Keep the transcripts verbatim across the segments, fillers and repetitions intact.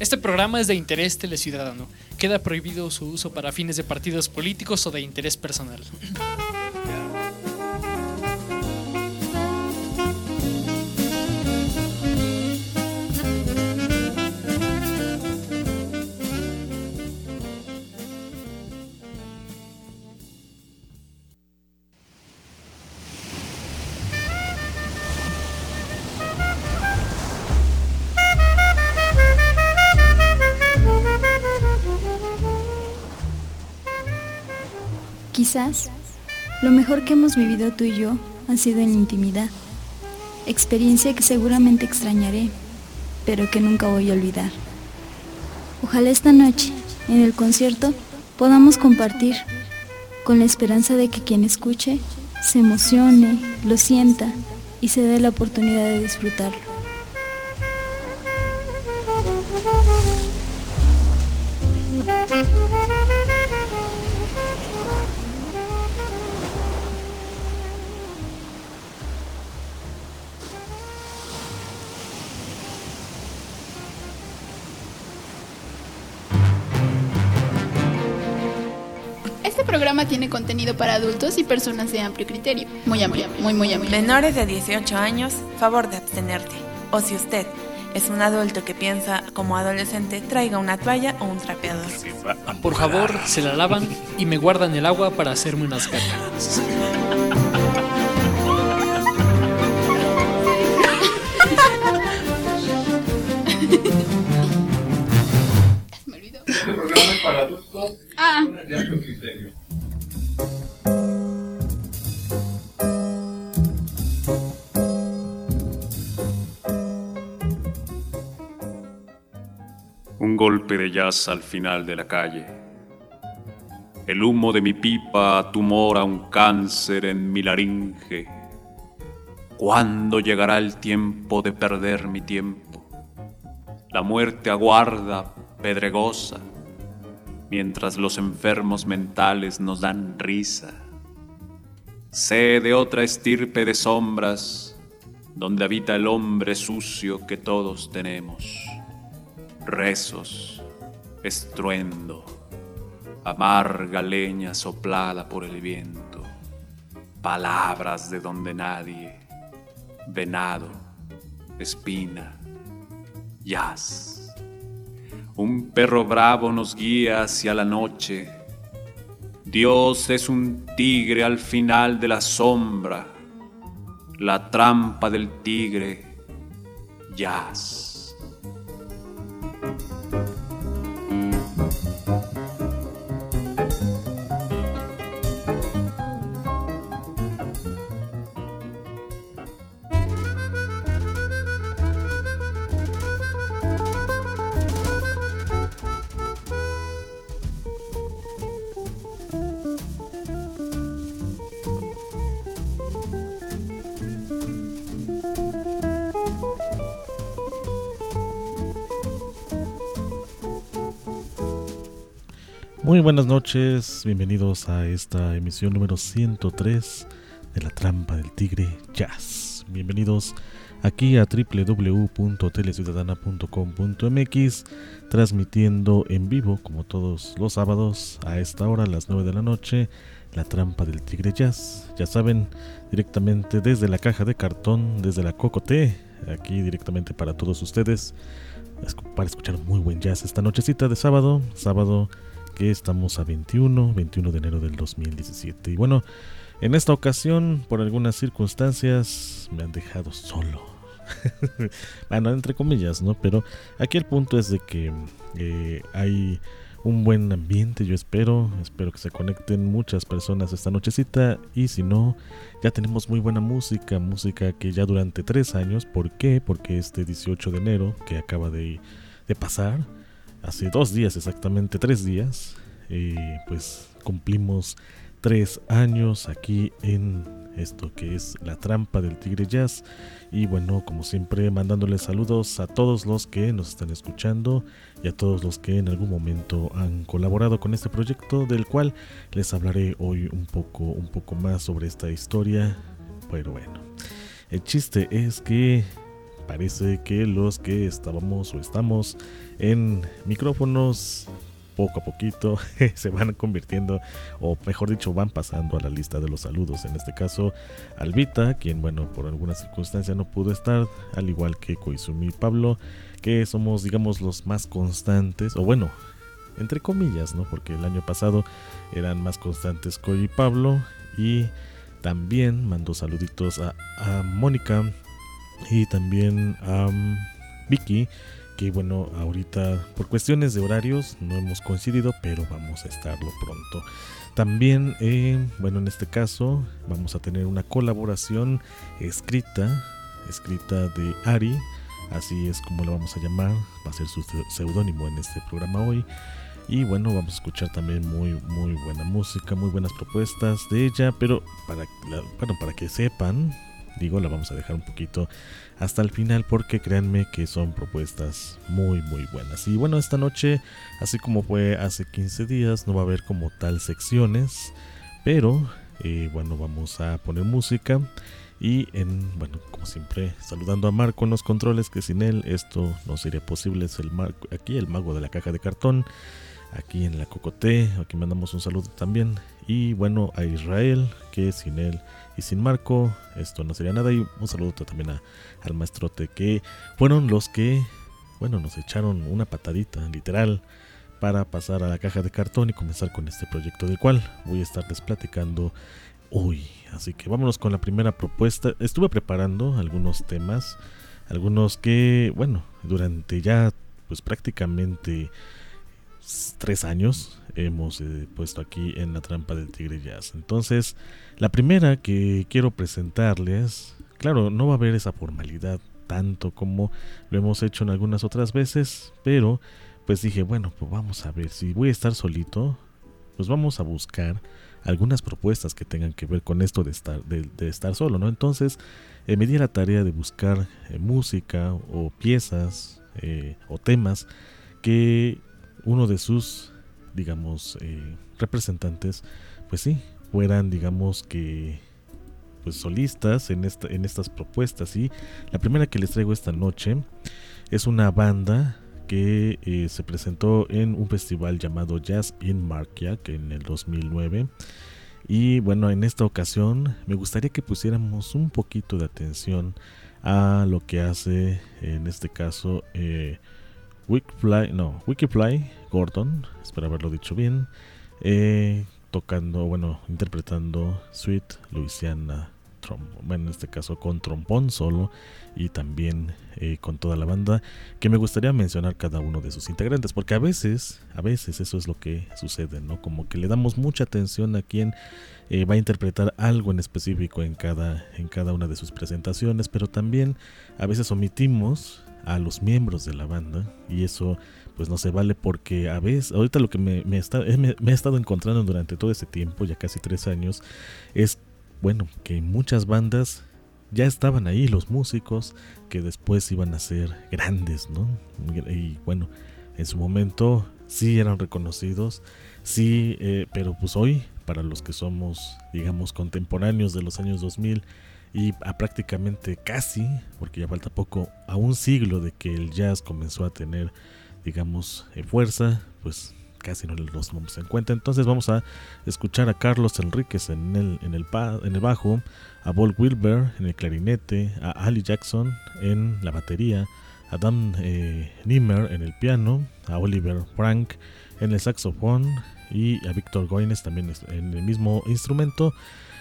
Este programa es de interés teleciudadano. Queda prohibido su uso para fines de partidos políticos o de interés personal. Quizás lo mejor que hemos vivido tú y yo ha sido en la intimidad, experiencia que seguramente extrañaré, pero que nunca voy a olvidar. Ojalá esta noche, en el concierto, podamos compartir, con la esperanza de que quien escuche se emocione, lo sienta y se dé la oportunidad de disfrutarlo. Este programa tiene contenido para adultos y personas de amplio criterio. Muy amplio, muy, muy amplio. Menores de dieciocho años, favor de abstenerte. O si usted es un adulto que piensa como adolescente, traiga una toalla o un trapeador. Por favor, se la lavan y me guardan el agua para hacerme unas ganas. Me olvidó. Este programa es para adultos Ah. de amplio criterio. Un golpe de jazz al final de la calle. El humo de mi pipa tumora un cáncer en mi laringe. ¿Cuándo llegará el tiempo de perder mi tiempo? La muerte aguarda, pedregosa, mientras los enfermos mentales nos dan risa. Sé de otra estirpe de sombras, donde habita el hombre sucio que todos tenemos. Rezos, estruendo, amarga leña soplada por el viento, palabras de donde nadie, venado, espina, jazz. Un perro bravo nos guía hacia la noche. Dios es un tigre al final de la sombra, la trampa del tigre, jazz. Muy buenas noches, bienvenidos a esta emisión número ciento tres de La Trampa del Tigre Jazz. Bienvenidos aquí a doble u doble u doble u punto teleciudadana punto com punto m x, transmitiendo en vivo, como todos los sábados, a esta hora, a las nueve de la noche, La Trampa del Tigre Jazz. Ya saben, directamente desde la caja de cartón, desde la Cocoté, aquí directamente para todos ustedes, para escuchar muy buen jazz esta nochecita de sábado, sábado que estamos a veintiuno de enero del dos mil diecisiete. Y bueno, en esta ocasión, por algunas circunstancias, me han dejado solo. Bueno, entre comillas, ¿no? Pero aquí el punto es de que eh, hay un buen ambiente, yo espero. Espero que se conecten muchas personas esta nochecita. Y si no, ya tenemos muy buena música. Música que ya durante tres años. ¿Por qué? Porque este dieciocho de enero, que acaba de, de pasar, hace dos días exactamente, tres días, eh, pues cumplimos tres años aquí en esto que es La Trampa del Tigre Jazz. Y bueno, como siempre, mandándoles saludos a todos los que nos están escuchando y a todos los que en algún momento han colaborado con este proyecto, del cual les hablaré hoy un poco, un poco más sobre esta historia. Pero bueno, el chiste es que parece que los que estábamos o estamos en micrófonos poco a poquito se van convirtiendo, o mejor dicho, van pasando a la lista de los saludos. En este caso, Albita, quien, bueno, por alguna circunstancia no pudo estar, al igual que Koizumi y Pablo, que somos, digamos, los más constantes, o bueno, entre comillas, ¿no? Porque el año pasado eran más constantes Koi y Pablo. Y también mando saluditos a, a Mónica y también a um, Vicky, que bueno, ahorita por cuestiones de horarios no hemos coincidido, pero vamos a estarlo pronto. También, eh, bueno, en este caso vamos a tener una colaboración escrita, escrita de Ari, así es como la vamos a llamar, va a ser su seudónimo en este programa hoy. Y bueno, vamos a escuchar también muy muy buena música, muy buenas propuestas de ella, pero para, la, bueno, para que sepan, digo, la vamos a dejar un poquito hasta el final, porque créanme que son propuestas muy muy buenas. Y bueno, esta noche, así como fue hace quince días, no va a haber como tal secciones, pero eh, bueno, vamos a poner música. Y en, bueno, como siempre, saludando a Marco en los controles, que sin él esto no sería posible. Es el Marco, aquí el mago de la caja de cartón, aquí en la Cocoté, aquí mandamos un saludo también. Y bueno, a Israel, que sin él y sin Marco esto no sería nada. Y un saludo también a, al maestrote, que fueron los que, bueno, nos echaron una patadita, literal, para pasar a la caja de cartón y comenzar con este proyecto, del cual voy a estarles platicando hoy. Así que vámonos con la primera propuesta. Estuve preparando algunos temas, algunos que, bueno, durante ya pues prácticamente tres años hemos eh, puesto aquí en la trampa del Tigre Jazz. Entonces, la primera que quiero presentarles, claro, no va a haber esa formalidad tanto como lo hemos hecho en algunas otras veces, pero pues dije, bueno, pues vamos a ver, si voy a estar solito, pues vamos a buscar algunas propuestas que tengan que ver con esto de estar, de, de estar solo, ¿no? Entonces eh, me di a la tarea de buscar eh, música o piezas eh, o temas que uno de sus, digamos, eh, representantes, pues sí, fueran, digamos, que pues solistas en, esta, en estas propuestas. Y la primera que les traigo esta noche es una banda que eh, se presentó en un festival llamado Jazz in Markiak en el dos mil nueve. Y bueno, en esta ocasión me gustaría que pusiéramos un poquito de atención a lo que hace, en este caso, eh, Wikifly, no, Wikifly Gordon, espero haberlo dicho bien, eh, tocando, bueno, interpretando Sweet Louisiana, bueno, en este caso con trombón solo y también eh, con toda la banda, que me gustaría mencionar cada uno de sus integrantes, porque a veces, a veces eso es lo que sucede, ¿no? Como que le damos mucha atención a quien eh, va a interpretar algo en específico en cada, en cada una de sus presentaciones, pero también a veces omitimos a los miembros de la banda, y eso pues no se vale, porque a veces, ahorita lo que me, me, está, me, me he estado encontrando durante todo ese tiempo, ya casi tres años, es bueno, que muchas bandas ya estaban ahí, los músicos que después iban a ser grandes, ¿no? Y bueno, en su momento sí eran reconocidos, sí, eh, pero pues hoy, para los que somos, digamos, contemporáneos de los años dos mil y a prácticamente casi, porque ya falta poco, a un siglo de que el jazz comenzó a tener, digamos, eh, fuerza, pues casi no los tomamos en cuenta. Entonces vamos a escuchar a Carlos Enríquez en el, en el, pa, en el bajo, a Bob Wilber en el clarinete, a Ali Jackson en la batería, a Dan eh, Nimmer en el piano, a Oliver Frank en el saxofón y a Víctor Goines también en el mismo instrumento,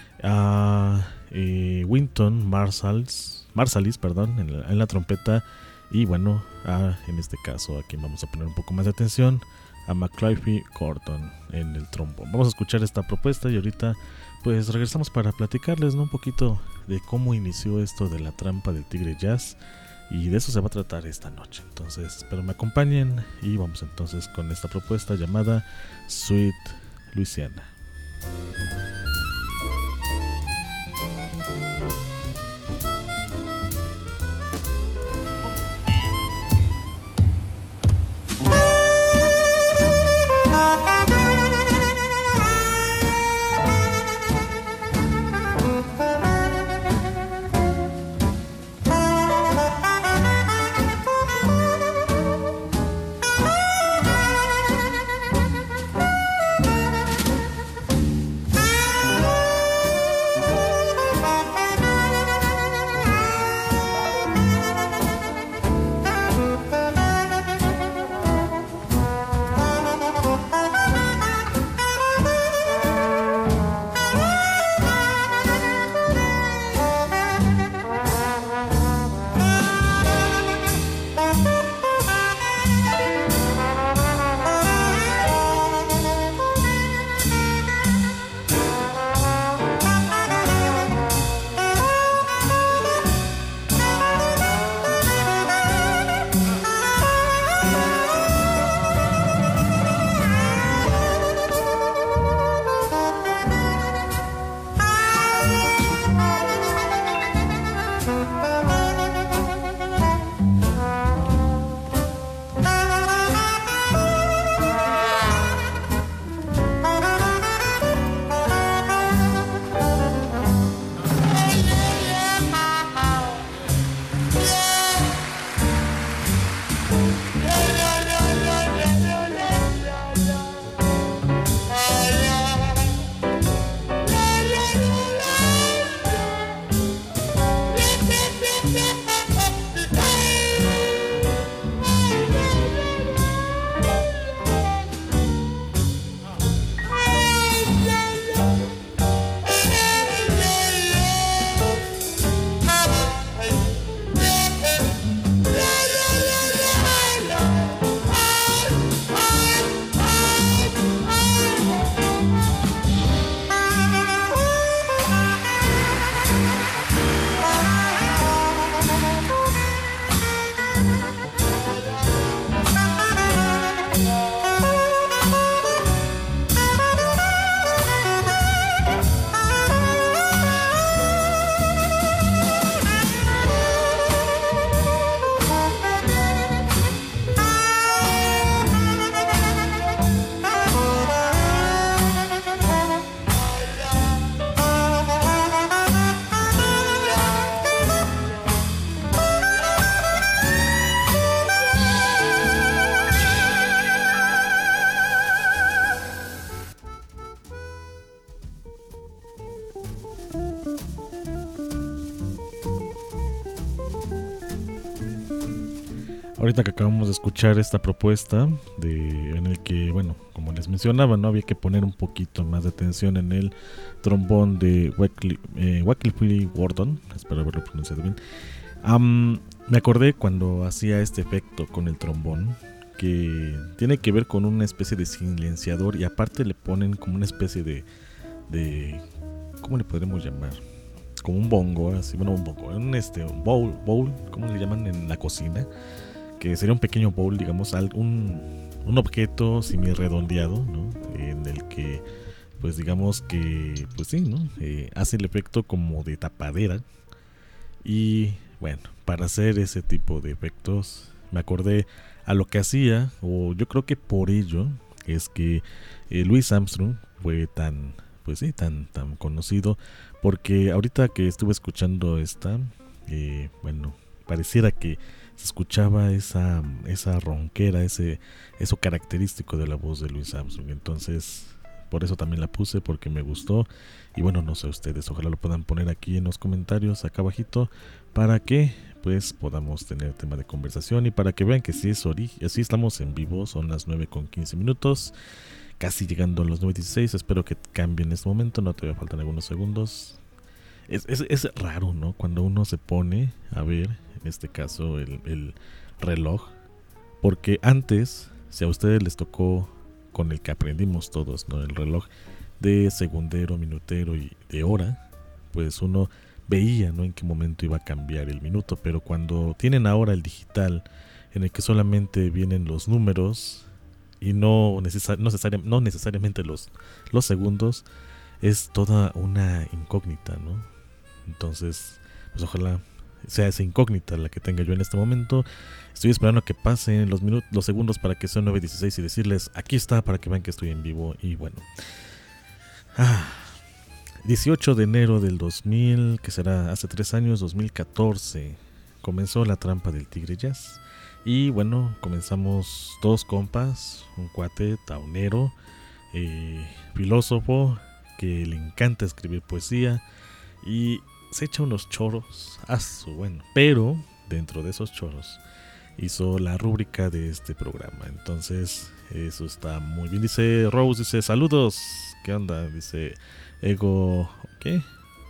a eh, Winton Marsalis, Marsalis perdón, en la, en la trompeta, y bueno, a, en este caso a quien vamos a poner un poco más de atención, a McCliffe Gordon en el trombón. Vamos a escuchar esta propuesta y ahorita pues regresamos para platicarles, ¿no?, un poquito de cómo inició esto de la trampa del Tigre Jazz, y de eso se va a tratar esta noche. Entonces espero me acompañen y vamos entonces con esta propuesta llamada Sweet Louisiana. Thank you. ahorita que acabamos de escuchar esta propuesta de, en el que, bueno, como les mencionaba, no había que poner un poquito más de atención en el trombón de Wycliffe eh, Gordon, espero haberlo pronunciado bien. Um, me acordé cuando hacía este efecto con el trombón, que tiene que ver con una especie de silenciador y aparte le ponen como una especie de, de ¿cómo le podremos llamar? Como un bongo, así, bueno, un bongo, un, este, un bowl, bowl, ¿cómo le llaman en la cocina? Que sería un pequeño bowl, digamos, un, un objeto semi-redondeado, ¿no? En el que, pues digamos que, pues sí, ¿no? Eh, hace el efecto como de tapadera. Y bueno, para hacer ese tipo de efectos, me acordé a lo que hacía, o yo creo que por ello es que eh, Louis Armstrong fue tan, pues sí, tan, tan conocido, porque ahorita que estuve escuchando esta, eh, bueno, pareciera que se escuchaba esa, esa ronquera, ese, eso característico de la voz de Louis Armstrong. Entonces, por eso también la puse, porque me gustó. Y bueno, no sé ustedes, ojalá lo puedan poner aquí en los comentarios, acá abajito, para que pues podamos tener tema de conversación y para que vean que sí es ori- así estamos en vivo. Son las nueve con quince minutos, casi llegando a los nueve dieciséis. Espero que cambie en este momento, no te faltan algunos segundos. Es, es, es raro, ¿no? Cuando uno se pone a ver, en este caso, el, el reloj. Porque antes, si a ustedes les tocó con el que aprendimos todos, ¿no? El reloj de segundero, minutero y de hora, pues uno veía, ¿no? En qué momento iba a cambiar el minuto. Pero cuando tienen ahora el digital, en el que solamente vienen los números y no, necesar- no, necesari- no necesariamente los, los segundos, es toda una incógnita, ¿no? Entonces, pues ojalá sea esa incógnita la que tenga yo en este momento. Estoy esperando a que pasen los minutos, los segundos para que sean nueve dieciséis y decirles, aquí está, para que vean que estoy en vivo. Y bueno, ah, dieciocho de enero del dos mil, que será hace tres años, dos mil catorce, comenzó la trampa del Tigre Jazz. Y bueno, comenzamos dos compas, un cuate taunero, eh, filósofo, que le encanta escribir poesía y se echa unos choros a su bueno, pero dentro de esos choros hizo la rúbrica de este programa. Entonces eso está muy bien. Dice Rose, dice saludos, ¿qué onda? Dice Ego, ¿qué?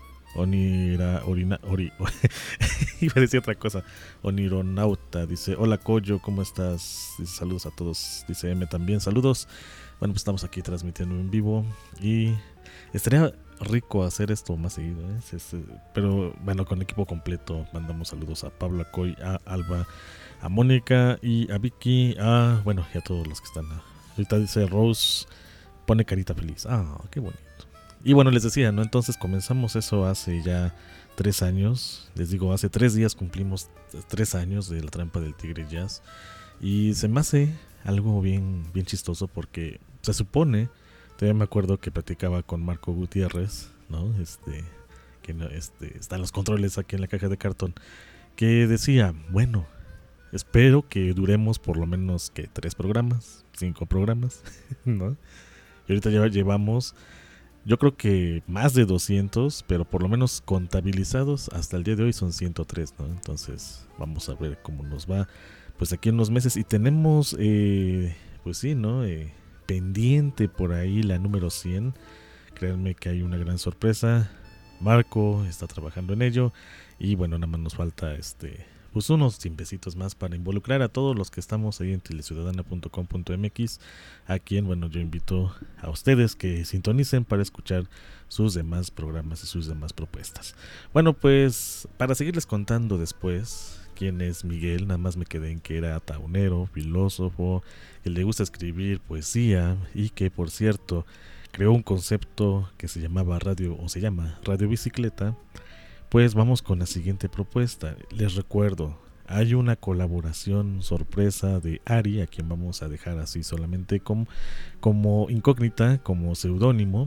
Onira, orina, ori, iba a decir otra cosa. Onironauta dice hola Coyo, ¿cómo estás? Dice saludos a todos. Dice M también, saludos. Bueno, pues estamos aquí transmitiendo en vivo y estaría rico hacer esto más seguido, ¿eh? Es, es, pero bueno, con equipo completo. Mandamos saludos a Pablo, a Coy, a Alba, a Mónica y a Vicky, a bueno, y a todos los que están. Ahorita dice Rose, pone carita feliz. Ah, qué bonito. Y bueno, les decía, ¿no? Entonces comenzamos eso hace ya tres años. Les digo, hace tres días cumplimos tres años de la trampa del Tigre Jazz. Y se me hace algo bien, bien chistoso porque se supone, todavía me acuerdo que platicaba con Marco Gutiérrez, ¿no? Este, que no, este, están los controles aquí en la caja de cartón, que decía, bueno, espero que duremos por lo menos que tres programas, cinco programas, ¿no? Y ahorita ya llevamos, yo creo que más de doscientos, pero por lo menos contabilizados hasta el día de hoy son ciento tres, ¿no? Entonces vamos a ver cómo nos va, pues aquí en unos meses. Y tenemos, eh, pues sí, ¿no? Eh, pendiente por ahí la número cien. Créanme que hay una gran sorpresa. Marco está trabajando en ello. Y bueno, nada más nos falta este, pues unos tiempecitos más para involucrar a todos los que estamos ahí en teleciudadana punto com punto m x, a quien, bueno, yo invito a ustedes que sintonicen para escuchar sus demás programas y sus demás propuestas. Bueno, pues para seguirles contando después quién es Miguel, nada más me quedé en que era taunero, filósofo, que le gusta escribir poesía y que, por cierto, creó un concepto que se llamaba radio, o se llama Radio Bicicleta. Pues vamos con la siguiente propuesta. Les recuerdo, hay una colaboración sorpresa de Ari, a quien vamos a dejar así solamente como, como incógnita, como seudónimo,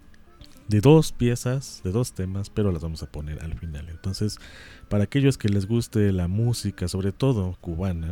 de dos piezas, de dos temas, pero las vamos a poner al final. Entonces, para aquellos que les guste la música, sobre todo cubana,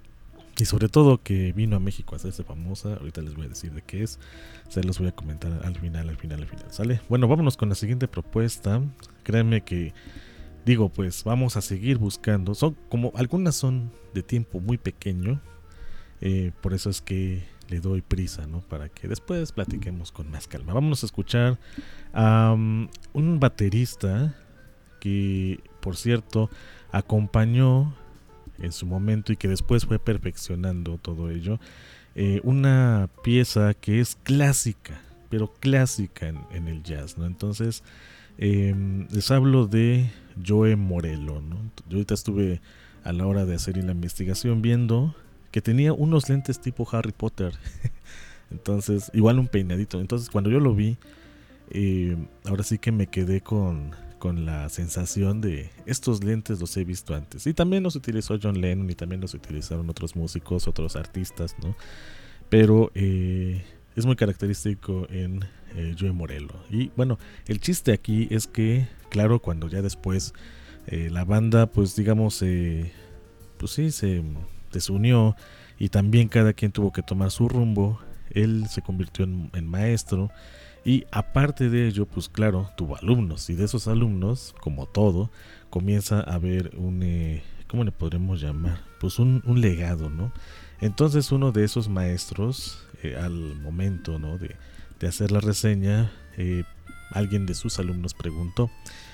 y sobre todo que vino a México a hacerse famosa, ahorita les voy a decir de qué es, se los voy a comentar al final, al final, al final, ¿sale? Bueno, vámonos con la siguiente propuesta. Créanme que digo, pues vamos a seguir buscando. Son como algunas son de tiempo muy pequeño, eh, por eso es que le doy prisa, ¿no? Para que después platiquemos con más calma. Vamos a escuchar a um, un baterista que, por cierto, acompañó en su momento y que después fue perfeccionando todo ello, eh, una pieza que es clásica, pero clásica en, en el jazz, ¿no? Entonces, eh, les hablo de Joe Morello, ¿no? Yo ahorita estuve a la hora de hacer la investigación viendo que tenía unos lentes tipo Harry Potter. Entonces, igual un peinadito. Entonces, cuando yo lo vi, eh, ahora sí que me quedé con, con la sensación de estos lentes los he visto antes. Y también los utilizó John Lennon y también los utilizaron otros músicos, otros artistas, ¿no? Pero eh, es muy característico en eh, Joe Morello. Y bueno, el chiste aquí es que, claro, cuando ya después eh, la banda, pues digamos, eh, pues sí, se desunió y también cada quien tuvo que tomar su rumbo, él se convirtió en, en maestro y aparte de ello, pues claro, tuvo alumnos y de esos alumnos, como todo, comienza a haber un, eh, ¿cómo le podremos llamar? Pues un, un legado, ¿no? Entonces uno de esos maestros, eh, al momento, ¿no? de, de hacer la reseña, eh, alguien de sus alumnos preguntó,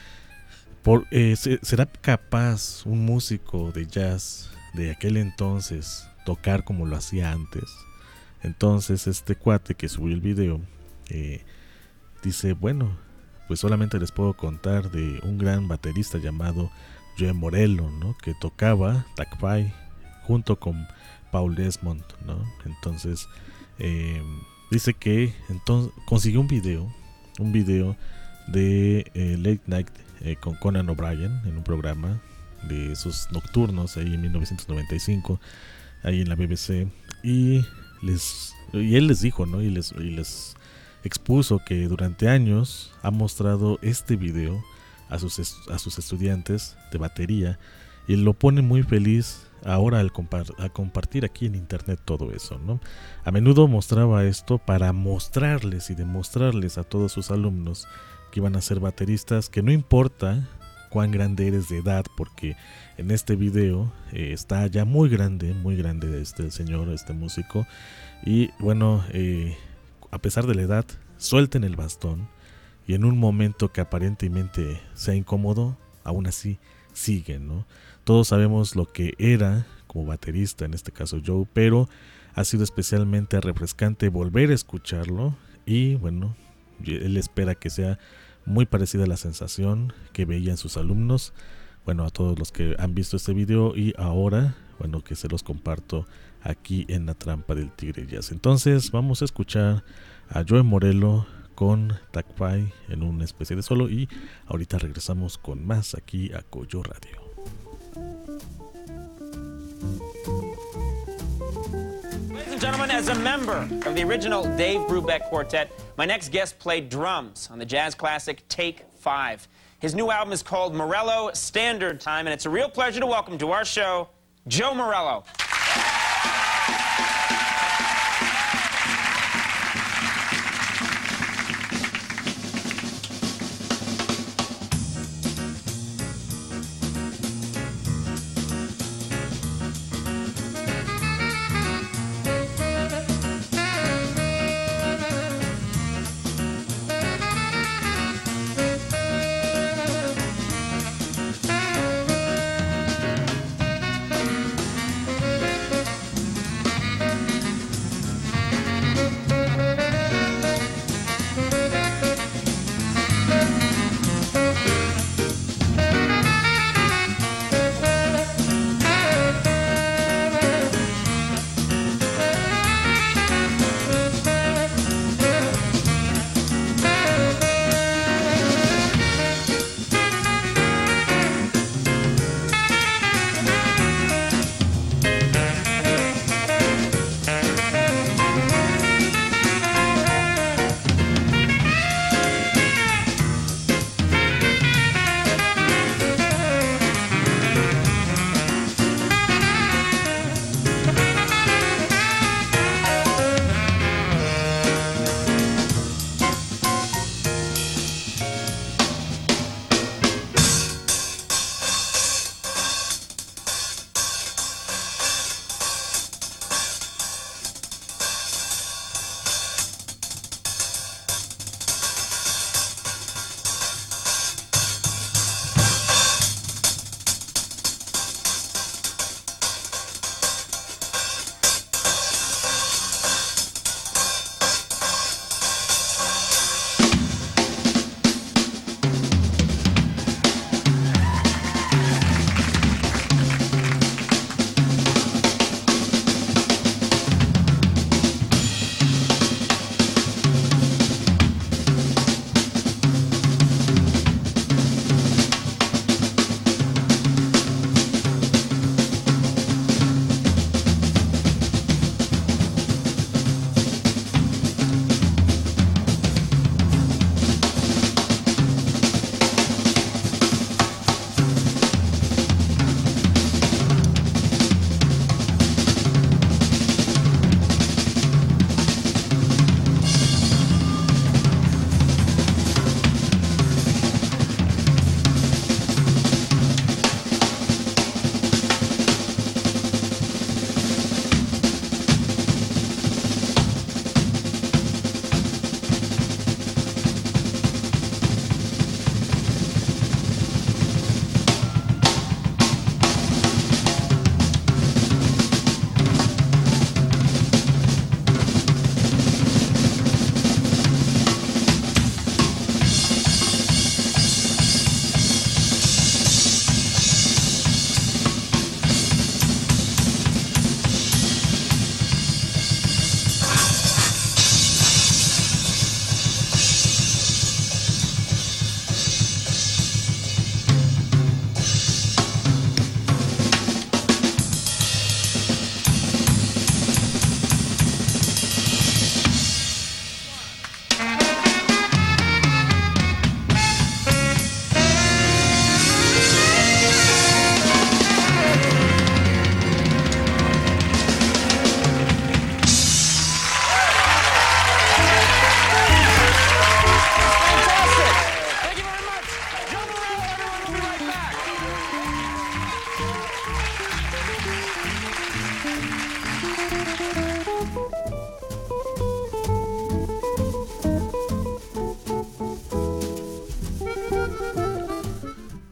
por, eh, ¿será capaz un músico de jazz de aquel entonces tocar como lo hacía antes? Entonces este cuate que subió el video eh, dice, bueno, pues solamente les puedo contar de un gran baterista llamado Joe Morello, ¿no? Que tocaba Tac Pipe junto con Paul Desmond, ¿no? Entonces eh, dice que entonces consiguió un video, un video de eh, Late Night eh, con Conan O'Brien en un programa de esos nocturnos ahí en mil novecientos noventa y cinco, ahí en la B B C, y les y él les dijo, ¿no? Y les, y les expuso que durante años ha mostrado este video a sus, a sus estudiantes de batería y lo pone muy feliz ahora al compar- a compartir aquí en internet todo eso, ¿no? A menudo mostraba esto para mostrarles y demostrarles a todos sus alumnos que iban a ser bateristas, que no importa cuán grande eres de edad, porque en este video eh, está ya muy grande, muy grande este señor, este músico, y bueno, eh, a pesar de la edad, suelten el bastón y en un momento que aparentemente sea incómodo, aún así siguen, ¿no? Todos sabemos lo que era como baterista, en este caso Joe, pero ha sido especialmente refrescante volver a escucharlo y bueno, él espera que sea muy parecida a la sensación que veían sus alumnos. Bueno, a todos los que han visto este video y ahora, bueno, que se los comparto aquí en La Trampa del Tigre Jazz. Entonces vamos a escuchar a Joe Morello con Tac Pipe en una especie de solo y ahorita regresamos con más aquí a Coyo Radio. Ladies and gentlemen, as a member of the original Dave Brubeck Quartet, my next guest played drums on the jazz classic Take Five. His new album is called Morello Standard Time, and it's a real pleasure to welcome to our show, Joe Morello.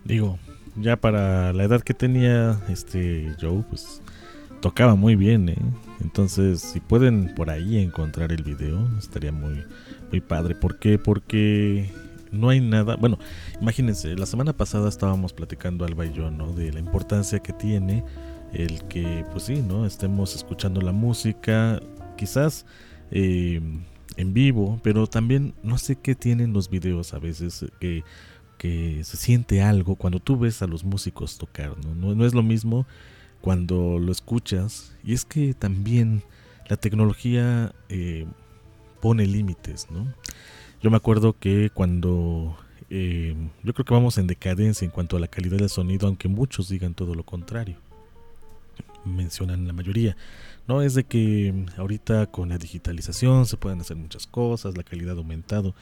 Digo, ya para la edad que tenía este Joe, pues tocaba muy bien, ¿eh? Entonces, si pueden por ahí encontrar el video, estaría muy, muy padre. ¿Por qué? Porque no hay nada. Bueno, imagínense, la semana pasada estábamos platicando Alba y yo, ¿no? De la importancia que tiene el que, pues sí, ¿no? Estemos escuchando la música, quizás eh, en vivo, pero también no sé qué tienen los videos a veces que que se siente algo cuando tú ves a los músicos tocar, ¿no? No, no es lo mismo cuando lo escuchas, y es que también la tecnología eh, pone límites, ¿no? Yo me acuerdo que cuando eh, yo creo que vamos en decadencia en cuanto a la calidad del sonido, aunque muchos digan todo lo contrario, mencionan la mayoría, no es de que ahorita con la digitalización se pueden hacer muchas cosas, la calidad ha aumentado,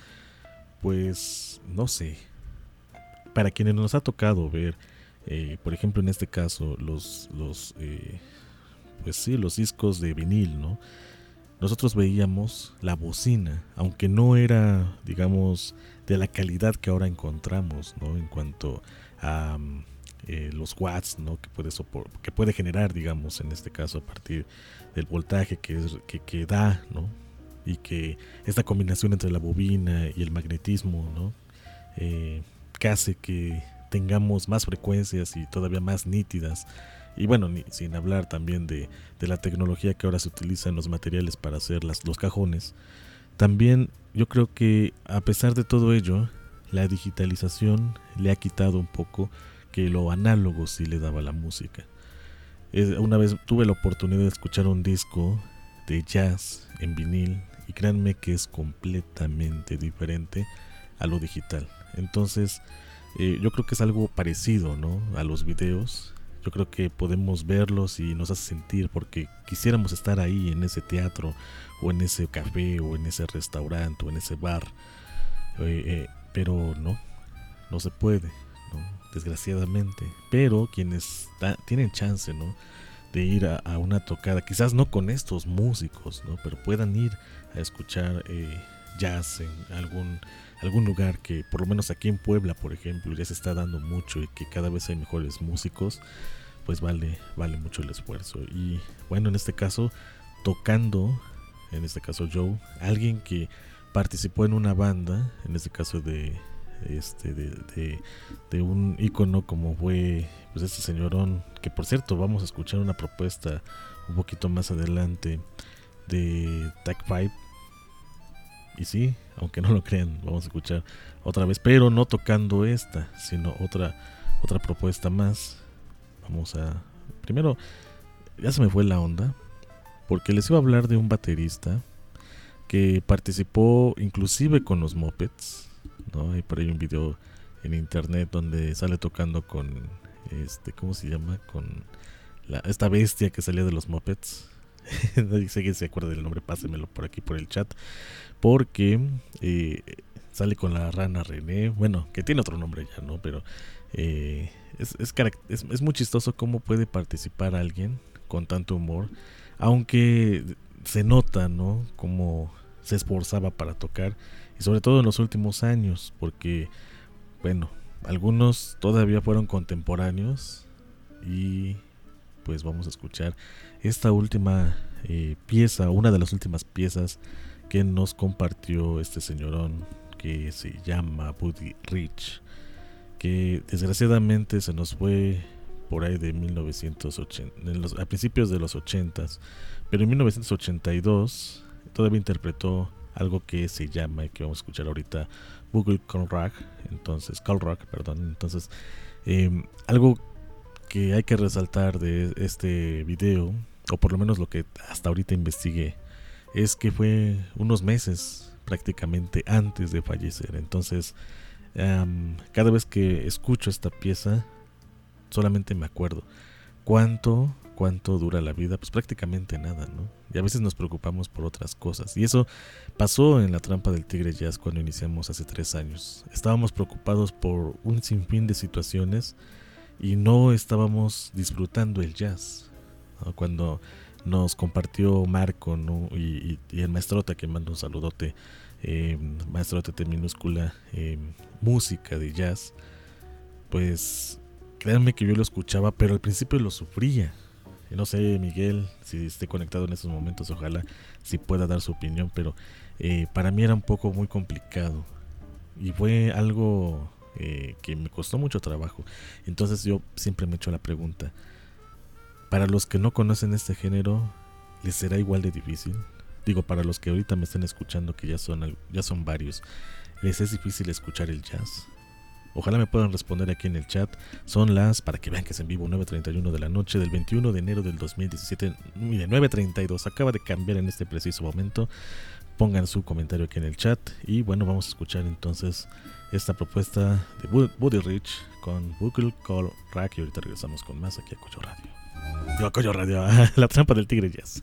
pues no sé. Para quienes nos ha tocado ver, eh, por ejemplo en este caso, los, los, eh, pues sí, los discos de vinil, ¿no? Nosotros veíamos la bocina, aunque no era, digamos, de la calidad que ahora encontramos, ¿no? En cuanto a eh, los watts, ¿no? Que puede sopor- que puede generar, digamos, en este caso a partir del voltaje que, es, que, que da, ¿no? Y que esta combinación entre la bobina y el magnetismo, ¿no? Eh, que hace que tengamos más frecuencias y todavía más nítidas, y bueno, ni, sin hablar también de, de la tecnología que ahora se utiliza en los materiales para hacer las, los cajones. También yo creo que a pesar de todo ello, la digitalización le ha quitado un poco que lo análogo sí le daba la música. Es, una vez tuve la oportunidad de escuchar un disco de jazz en vinil, y créanme que es completamente diferente a lo digital. Entonces eh, yo creo que es algo parecido, ¿no? A los videos. Yo creo que podemos verlos y nos hace sentir, porque quisiéramos estar ahí en ese teatro o en ese café o en ese restaurante o en ese bar, eh, eh, pero no, no se puede, ¿no? Desgraciadamente. Pero quienes ta- tienen chance, ¿no? De ir a, a una tocada, quizás no con estos músicos, ¿no? Pero puedan ir a escuchar eh, jazz en algún algún lugar que por lo menos aquí en Puebla, por ejemplo, ya se está dando mucho y que cada vez hay mejores músicos, pues vale vale mucho el esfuerzo. Y bueno, en este caso tocando, en este caso Joe, alguien que participó en una banda, en este caso de este de, de, de un ícono como fue pues este señorón, que por cierto vamos a escuchar una propuesta un poquito más adelante de Tech Five. Y sí, aunque no lo crean, vamos a escuchar otra vez, pero no tocando esta, sino otra otra propuesta más. Vamos a... Primero, ya se me fue la onda, porque les iba a hablar de un baterista que participó inclusive con los Muppets, ¿no? Hay por ahí un video en internet donde sale tocando con, este, ¿cómo se llama? Con la, esta bestia que salía de los Muppets. Nadie sé quién se acuerda del nombre, pásenmelo por aquí por el chat, porque eh, sale con la rana René, bueno, que tiene otro nombre ya, ¿no? Pero eh, es, es, es, es muy chistoso cómo puede participar alguien con tanto humor, aunque se nota, ¿no? Cómo se esforzaba para tocar, y sobre todo en los últimos años, porque, bueno, algunos todavía fueron contemporáneos, y pues vamos a escuchar esta última eh, pieza, una de las últimas piezas que nos compartió este señorón que se llama Buddy Rich, que desgraciadamente se nos fue por ahí de mil novecientos ochenta, en los, a principios de los ochentas, pero en mil novecientos ochenta y dos todavía interpretó algo que se llama, y que vamos a escuchar ahorita, Bugle Call Rock, entonces, Call Rock, perdón, entonces, eh, algo que hay que resaltar de este video, o por lo menos lo que hasta ahorita investigué, es que fue unos meses prácticamente antes de fallecer. Entonces um, cada vez que escucho esta pieza solamente me acuerdo cuánto cuánto dura la vida, pues prácticamente nada, ¿no? Y a veces nos preocupamos por otras cosas, y eso pasó en la Trampa del Tigre Jazz cuando iniciamos hace tres años. Estábamos preocupados por un sinfín de situaciones y no estábamos disfrutando el jazz, ¿no? Cuando nos compartió Marco, ¿no? y, y, y el Maestrote, que manda un saludote, eh, Maestrote T minúscula, eh, música de jazz, pues créanme que yo lo escuchaba, pero al principio lo sufría. Y no sé, Miguel, si esté conectado en estos momentos, ojalá si pueda dar su opinión, pero eh, para mí era un poco muy complicado y fue algo eh, que me costó mucho trabajo. Entonces yo siempre me he hecho la pregunta, para los que no conocen este género, ¿les será igual de difícil? Digo, para los que ahorita me están escuchando, que ya son, ya son varios, ¿les es difícil escuchar el jazz? Ojalá me puedan responder aquí en el chat. Son las, para que vean que es en vivo, nueve treinta y uno de la noche del veintiuno de enero del dos mil diecisiete. Mire, nueve treinta y dos, acaba de cambiar en este preciso momento. Pongan su comentario aquí en el chat. Y bueno, vamos a escuchar entonces esta propuesta de Buddy Rich con Buckle Call Rack. Y ahorita regresamos con más aquí a Coyo Radio. Yo a Coyo Radio, la trampa del tigre jazz.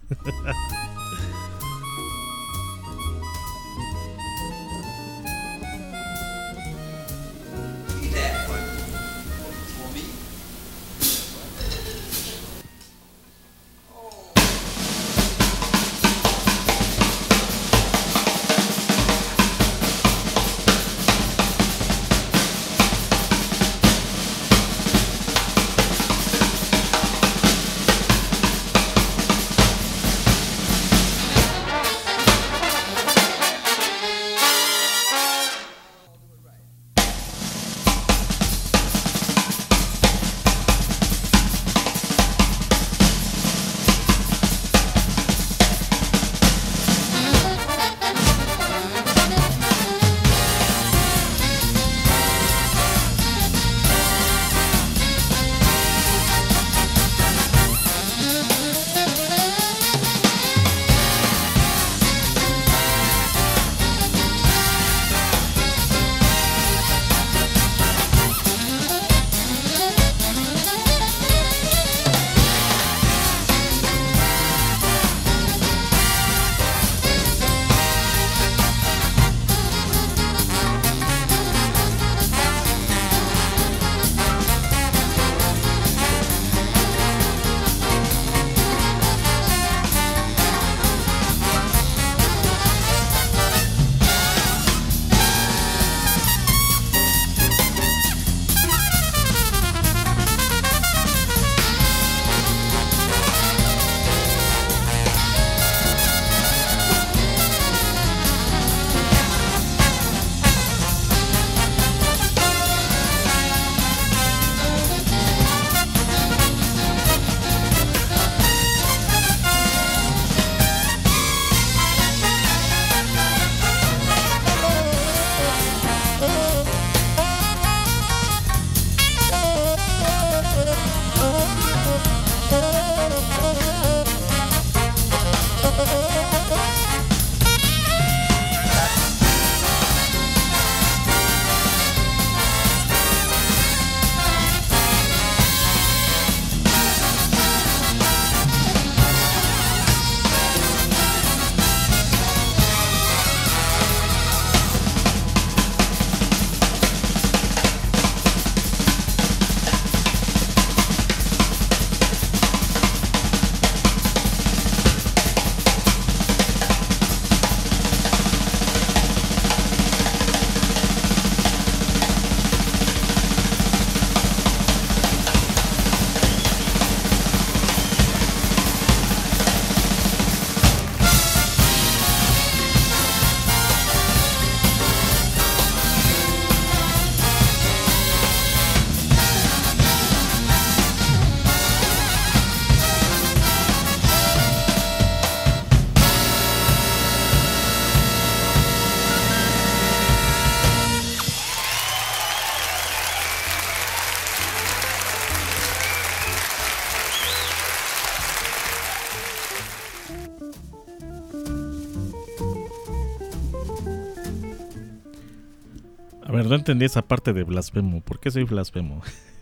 A ver, no entendí esa parte de blasfemo. ¿Por qué soy blasfemo?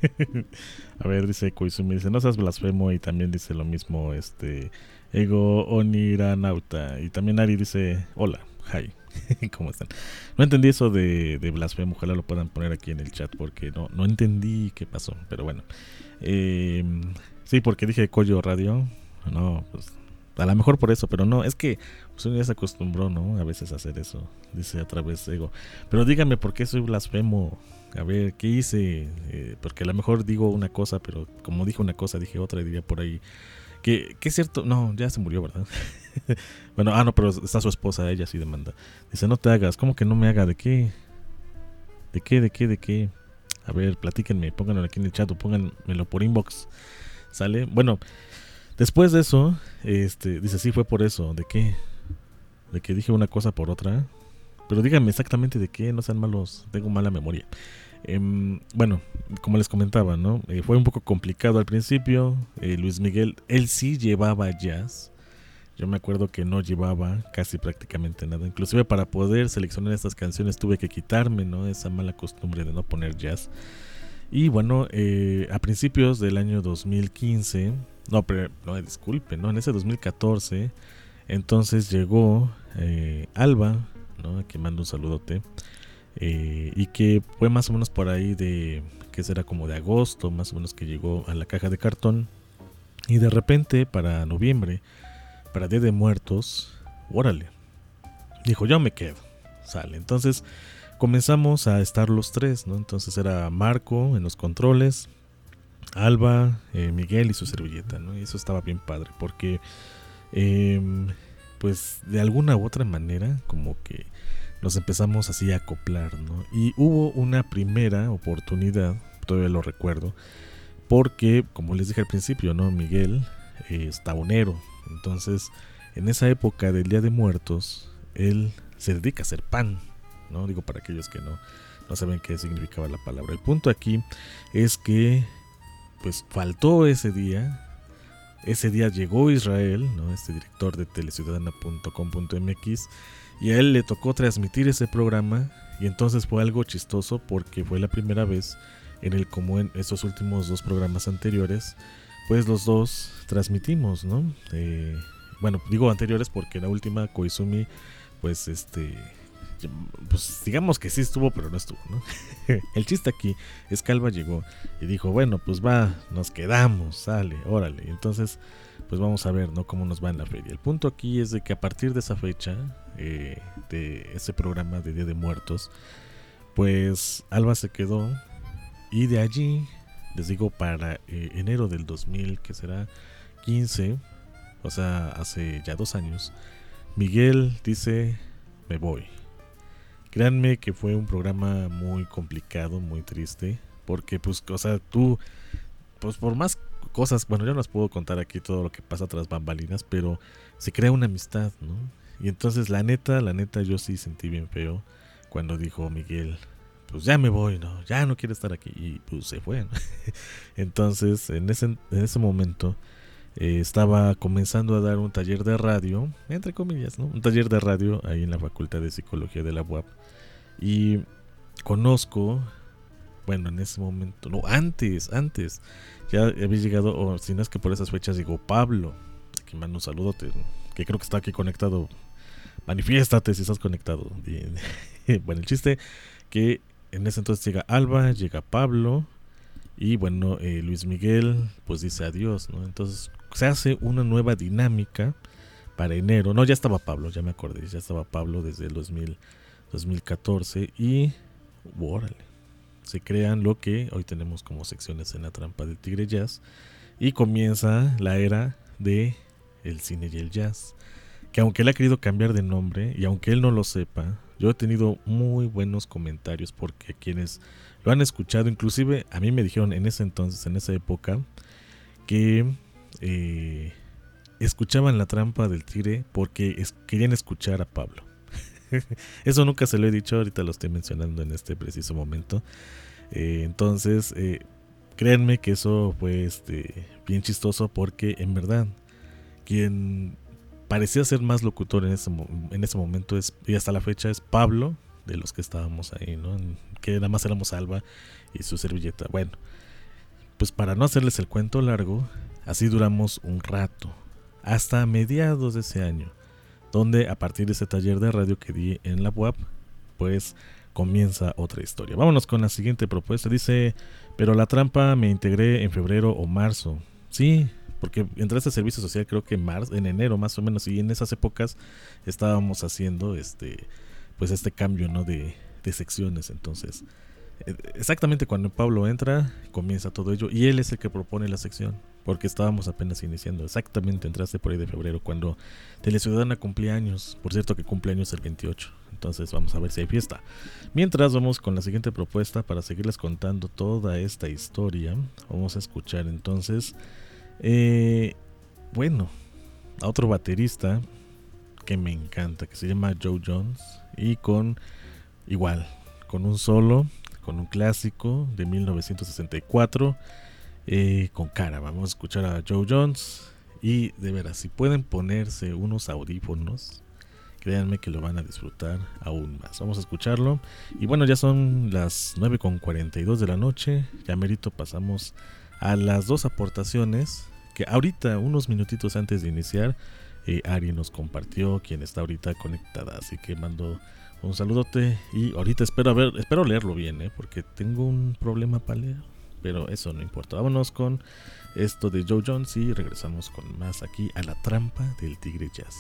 A ver, dice Koizumi, dice, no seas blasfemo. Y también dice lo mismo este Ego Oniranauta. Y también Ari dice, hola, hi. ¿Cómo están? No entendí eso de, de blasfemo. Ojalá lo puedan poner aquí en el chat porque no, no entendí qué pasó. Pero bueno, eh, sí, porque dije Coyo Radio. No, pues A lo mejor por eso, pero no, es que pues, uno ya se acostumbró, ¿no? A veces a hacer eso, dice otra vez Ego. Pero díganme por qué soy blasfemo. A ver, ¿qué hice? Eh, porque a lo mejor digo una cosa, pero como dije una cosa, dije otra y diría por ahí. Que, que es cierto, no, ya se murió, ¿verdad? Bueno, ah, no, pero está su esposa, ella sí demanda. Dice, no te hagas, ¿cómo que no me haga? ¿De qué? ¿De qué, de qué, de qué? A ver, platíquenme, pónganlo aquí en el chat o pónganmelo por inbox. ¿Sale? Bueno, después de eso, este, dice, sí, fue por eso. ¿De qué? De que dije una cosa por otra. Pero díganme exactamente de qué, no sean malos, tengo mala memoria. Eh, bueno, como les comentaba, ¿no? Eh, fue un poco complicado al principio. Eh, Luis Miguel, él sí llevaba jazz. Yo me acuerdo que no llevaba casi prácticamente nada. Inclusive para poder seleccionar estas canciones tuve que quitarme, ¿no? Esa mala costumbre de no poner jazz. Y bueno, eh, a principios del año dos mil quince, no, pero, no, disculpe, ¿no? En ese dos mil catorce, entonces llegó eh, Alba, ¿no? A quien mando un saludote. Eh, y que fue más o menos por ahí de, que será como de agosto, más o menos que llegó a la caja de cartón. Y de repente, para noviembre, para Día de Muertos, órale, dijo, yo me quedo, sale. Entonces comenzamos a estar los tres, ¿no? Entonces era Marco en los controles, Alba, eh, Miguel y su servilleta, ¿no? Y eso estaba bien padre, porque eh, pues de alguna u otra manera como que nos empezamos así a acoplar, ¿no? Y hubo una primera oportunidad, todavía lo recuerdo, porque como les dije al principio, ¿no? Miguel eh, es tabonero. Entonces, en esa época del Día de Muertos, él se dedica a hacer pan, ¿no? Digo para aquellos que no, no saben qué significaba la palabra. El punto aquí es que, pues, faltó ese día. Ese día llegó Israel, ¿no? Este director de teleciudadana punto com punto m x, y a él le tocó transmitir ese programa. Y entonces fue algo chistoso porque fue la primera vez en el, como en esos últimos dos programas anteriores, pues los dos transmitimos, ¿no? Eh, bueno, digo anteriores porque la última, Koizumi, pues este, pues digamos que sí estuvo, pero no estuvo, ¿no? El chiste aquí es que Alba llegó y dijo, bueno, pues va, nos quedamos, sale, órale. Entonces, pues vamos a ver, ¿no? Cómo nos va en la feria. El punto aquí es de que a partir de esa fecha, eh, de ese programa de Día de Muertos, pues Alba se quedó y de allí, les digo, para eh, enero del dos mil, que será quince, o sea, hace ya dos años, Miguel dice, me voy. Créanme que fue un programa muy complicado, muy triste, porque pues, o sea, tú, pues por más cosas, bueno, yo no les puedo contar aquí todo lo que pasa tras bambalinas, pero se crea una amistad, ¿no? Y entonces la neta, la neta, yo sí sentí bien feo cuando dijo Miguel, pues ya me voy, no, ya no quiero estar aquí, y pues se fue, ¿no? Entonces en ese, en ese momento eh, estaba comenzando a dar un taller de radio, entre comillas, ¿no? Un taller de radio ahí en la Facultad de Psicología de la U A P, y conozco, bueno, en ese momento, no, antes, antes, ya había llegado, o si no es que por esas fechas llegó Pablo, que manda un saludote, que creo que está aquí conectado, manifiéstate si estás conectado. Bueno, el chiste que en ese entonces llega Alba, llega Pablo y bueno, eh, Luis Miguel pues dice adiós, ¿no? Entonces se hace una nueva dinámica para enero. No, ya estaba Pablo, ya me acordé, ya estaba Pablo desde el dos mil, dos mil catorce y órale, se crean lo que hoy tenemos como secciones en la Trampa del Tigre Jazz y comienza la era de el cine y el jazz, que aunque él ha querido cambiar de nombre y aunque él no lo sepa, yo he tenido muy buenos comentarios porque quienes lo han escuchado, inclusive a mí me dijeron en ese entonces, en esa época, que eh, escuchaban la Trampa del Tigre porque es, querían escuchar a Pablo. Eso nunca se lo he dicho, ahorita lo estoy mencionando en este preciso momento. Eh, entonces, eh, créanme que eso fue este, bien chistoso porque en verdad quien parecía ser más locutor en ese, en ese momento es, y hasta la fecha es Pablo, de los que estábamos ahí, ¿no? Que nada más éramos Alba y su servilleta. Bueno, pues para no hacerles el cuento largo, así duramos un rato, hasta mediados de ese año, donde a partir de ese taller de radio que di en la U A P, pues comienza otra historia. Vámonos con la siguiente propuesta. Dice, pero la Trampa me integré en febrero o marzo. Sí, porque entré a este servicio social creo que en marzo, en enero más o menos, y en esas épocas estábamos haciendo este pues este cambio, ¿no? de, de secciones. Entonces exactamente cuando Pablo entra comienza todo ello y él es el que propone la sección, porque estábamos apenas iniciando. Exactamente entraste por ahí de febrero cuando Teleciudadana cumplía años. Por cierto que cumple años el veintiocho, entonces vamos a ver si hay fiesta. Mientras vamos con la siguiente propuesta para seguirles contando toda esta historia. Vamos a escuchar entonces eh, bueno, a otro baterista que me encanta, que se llama Joe Jones, y con igual, con un solo, con un clásico de mil novecientos sesenta y cuatro, eh, con cara. Vamos a escuchar a Joe Jones y de veras, si pueden ponerse unos audífonos, créanme que lo van a disfrutar aún más. Vamos a escucharlo. Y bueno, ya son las nueve con cuarenta y dos de la noche, ya merito pasamos a las dos aportaciones que ahorita, unos minutitos antes de iniciar, eh, Ari nos compartió, quien está ahorita conectada, así que mando un saludote y ahorita espero a ver, espero leerlo bien, ¿eh? Porque tengo un problema para leer, pero eso no importa. Vámonos con esto de Joe Jones y regresamos con más aquí a la trampa del Tigre Jazz.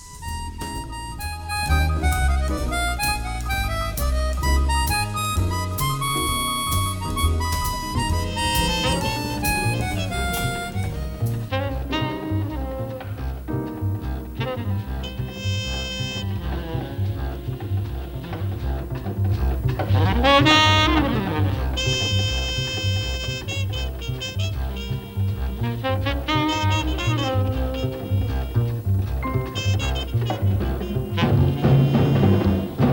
Thank you.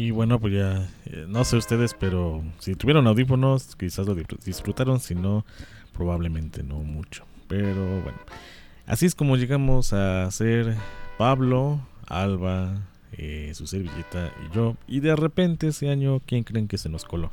Y bueno, pues ya, eh, no sé ustedes, pero si tuvieron audífonos, quizás lo disfrutaron, si no, probablemente no mucho. Pero bueno, así es como llegamos a ser Pablo, Alba, eh, su servilleta y yo. Y de repente ese año, ¿quién creen que se nos coló?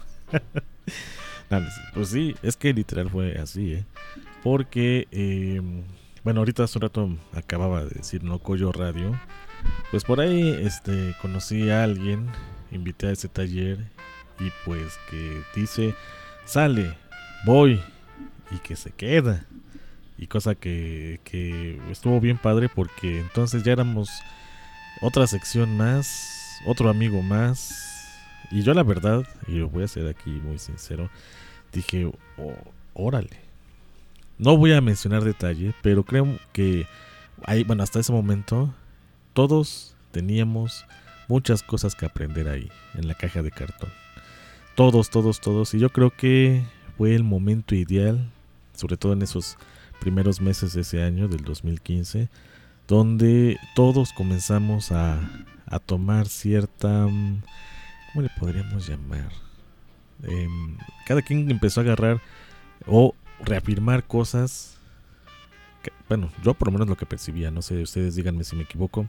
Pues sí, es que literal fue así, ¿eh? Porque, eh, bueno, ahorita hace un rato acababa de decir No Coyo Radio. Pues por ahí este, conocí a alguien, invité a ese taller y pues que dice, sale, voy y que se queda. Y cosa que, que estuvo bien padre porque entonces ya éramos otra sección más, otro amigo más. Y yo la verdad, y lo voy a ser aquí muy sincero, dije, oh, órale. No voy a mencionar detalle, pero creo que ahí, bueno, hasta ese momento todos teníamos muchas cosas que aprender ahí, en la caja de cartón. Todos, todos, todos. Y yo creo que fue el momento ideal, sobre todo en esos primeros meses de ese año, del dos mil quince, donde todos comenzamos a, a tomar cierta... ¿Cómo le podríamos llamar? Eh, cada quien empezó a agarrar o reafirmar cosas que, bueno, yo por lo menos lo que percibía, no sé, ustedes díganme si me equivoco,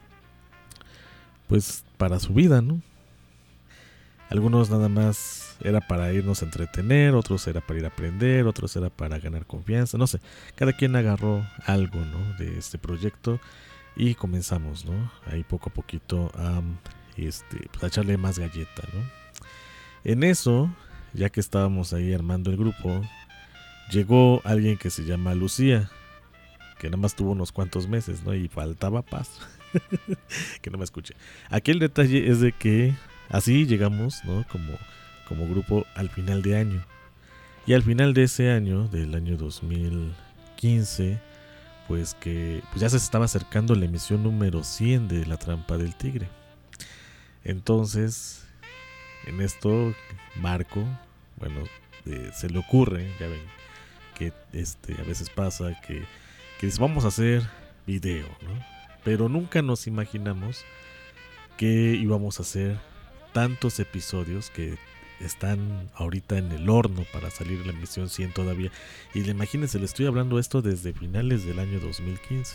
pues para su vida, ¿no? Algunos nada más era para irnos a entretener, otros era para ir a aprender, otros era para ganar confianza, no sé, cada quien agarró algo, ¿no? De este proyecto y comenzamos, ¿no? Ahí poco a poquito a... Um, Este, pues a echarle más galleta, ¿no? En eso, ya que estábamos ahí armando el grupo, llegó alguien que se llama Lucía, que nada más tuvo unos cuantos meses, ¿no? Y faltaba paz. Que no me escuche. Aquí el detalle es de que así llegamos, ¿no? Como, como grupo al final de año. Y al final de ese año, del año dos mil quince, pues que pues ya se estaba acercando la emisión número cien de La Trampa del Tigre. Entonces, en esto, Marco, bueno, eh, se le ocurre, ya ven, que este a veces pasa que, que dice, vamos a hacer video, ¿no? Pero nunca nos imaginamos que íbamos a hacer tantos episodios que están ahorita en el horno para salir la emisión cien todavía. Y imagínense, le estoy hablando esto desde finales del año dos mil quince.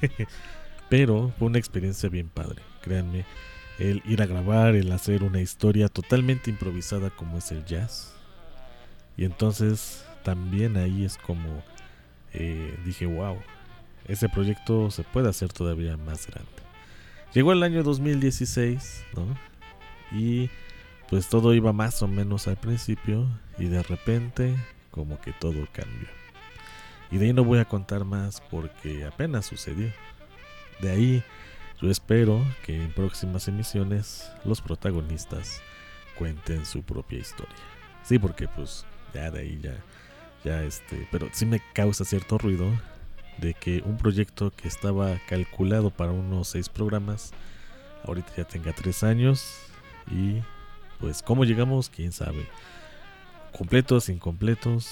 Pero fue una experiencia bien padre, créanme. El ir a grabar, el hacer una historia totalmente improvisada como es el jazz. Y entonces también ahí es como eh, dije, wow, ese proyecto se puede hacer todavía más grande. Llegó el año dos mil dieciséis, ¿no? Y pues todo iba más o menos al principio y de repente como que todo cambió. Y de ahí no voy a contar más porque apenas sucedió. De ahí yo espero que en próximas emisiones los protagonistas cuenten su propia historia. Sí, porque pues ya de ahí ya, ya este, pero sí me causa cierto ruido de que un proyecto que estaba calculado para unos seis programas, ahorita ya tenga tres años y pues cómo llegamos, quién sabe. Completos, incompletos,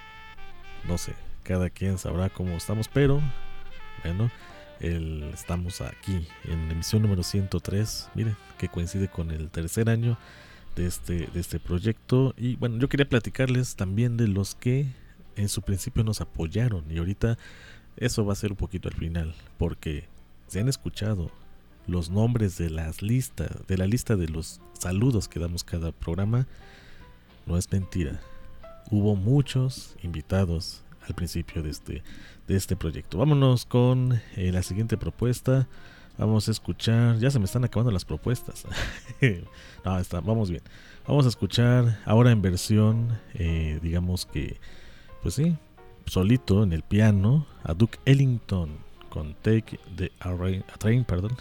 no sé, cada quien sabrá cómo estamos, pero bueno. El, estamos aquí en emisión número ciento tres, miren, que coincide con el tercer año de este, de este proyecto. Y bueno, yo quería platicarles también de los que en su principio nos apoyaron. Y ahorita eso va a ser un poquito al final, porque se han escuchado los nombres de las listas, de la lista de los saludos que damos cada programa. No es mentira, hubo muchos invitados al principio de este, de este proyecto. Vámonos con eh, la siguiente propuesta. Vamos a escuchar, ya se me están acabando las propuestas. No, está, vamos bien. Vamos a escuchar ahora en versión, eh, digamos que, pues sí, solito en el piano, a Duke Ellington con Take the a Train, a Train, perdón.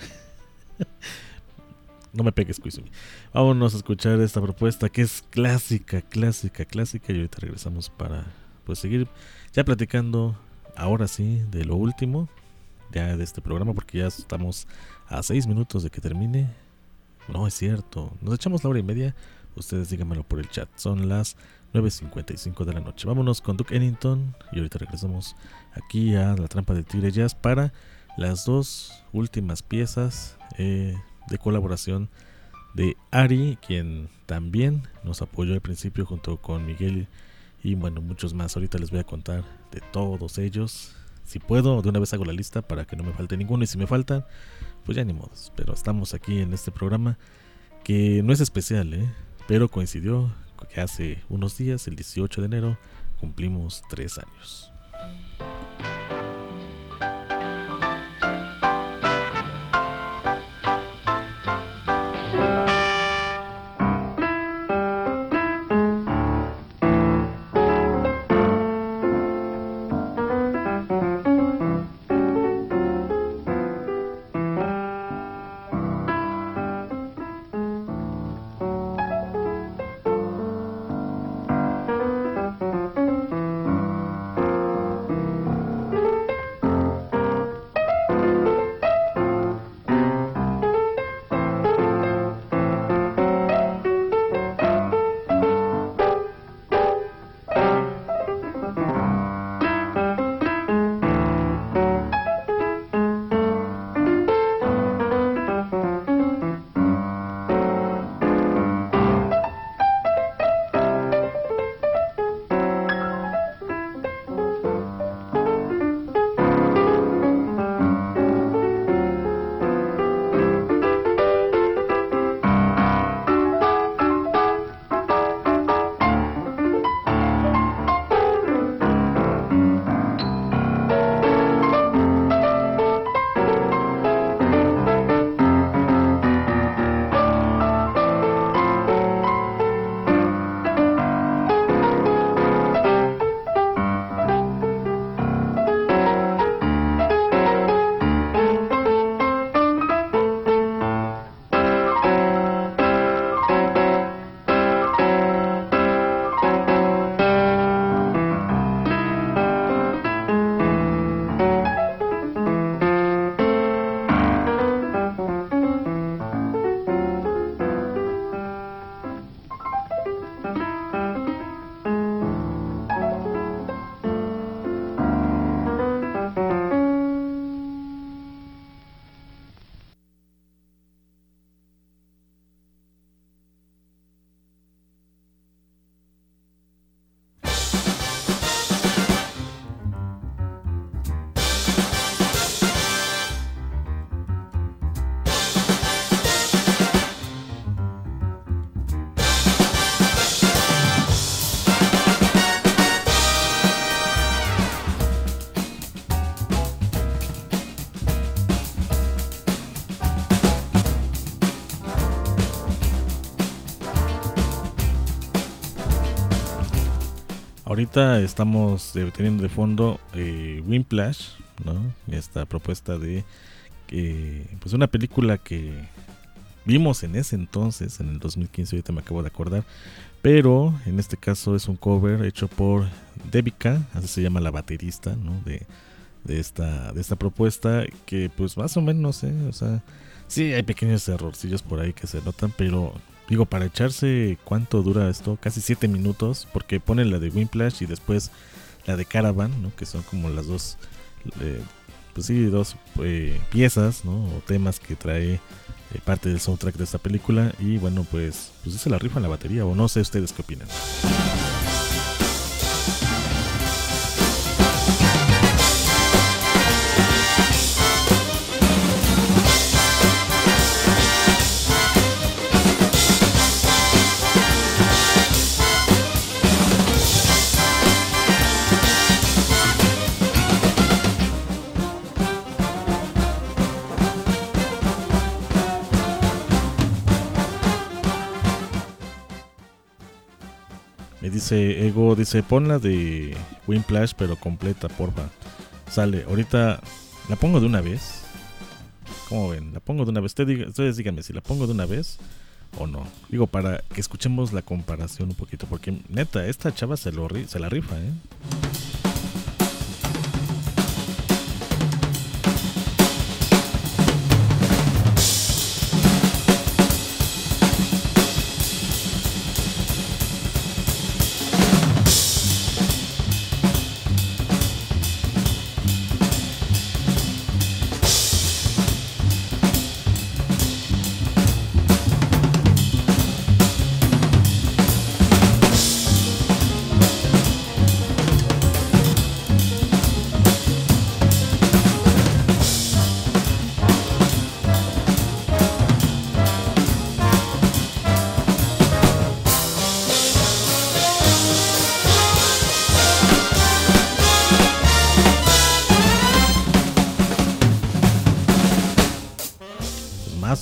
No me pegues, Cuisumi. Vámonos a escuchar esta propuesta que es clásica, clásica, clásica. Y ahorita regresamos para pues seguir ya platicando, ahora sí, de lo último ya de este programa, porque ya estamos a seis minutos de que termine. No es cierto, nos echamos la hora y media. Ustedes díganmelo por el chat. Son las nueve cincuenta y cinco de la noche. Vámonos con Duke Ellington y ahorita regresamos aquí a La Trampa del Tigre Jazz para las dos últimas piezas eh, de colaboración de Ari, quien también nos apoyó al principio junto con Miguel y bueno, muchos más. Ahorita les voy a contar de todos ellos. Si puedo, de una vez hago la lista para que no me falte ninguno, y si me faltan, pues ya ni modos. Pero estamos aquí en este programa que no es especial, ¿eh? Pero coincidió que hace unos días, el dieciocho de enero, cumplimos tres años. Ahorita estamos teniendo de fondo eh, Whiplash, ¿no? Esta propuesta de eh, pues una película que vimos en ese entonces, en el dos mil quince, ahorita me acabo de acordar, pero en este caso es un cover hecho por Devika, así se llama la baterista, ¿no? de, de, esta, de esta propuesta, que pues más o menos, ¿eh? O sea, sí hay pequeños errorcillos por ahí que se notan, pero digo, para echarse, ¿cuánto dura esto? Casi siete minutos, porque ponen la de Whiplash y después la de Caravan, ¿no? Que son como las dos, eh, pues sí, dos eh, piezas, ¿no? O temas que trae eh, parte del soundtrack de esta película. Y bueno, pues, pues se la rifa en la batería, o no sé ustedes qué opinan. Dice Ego, dice, ponla de Whiplash pero completa, porfa. Sale, ahorita la pongo de una vez. ¿Cómo ven? La pongo de una vez. Ustedes, diga, ustedes díganme si la pongo de una vez o no. Digo, para que escuchemos la comparación un poquito, porque neta, esta chava se, lo, se la rifa, ¿eh?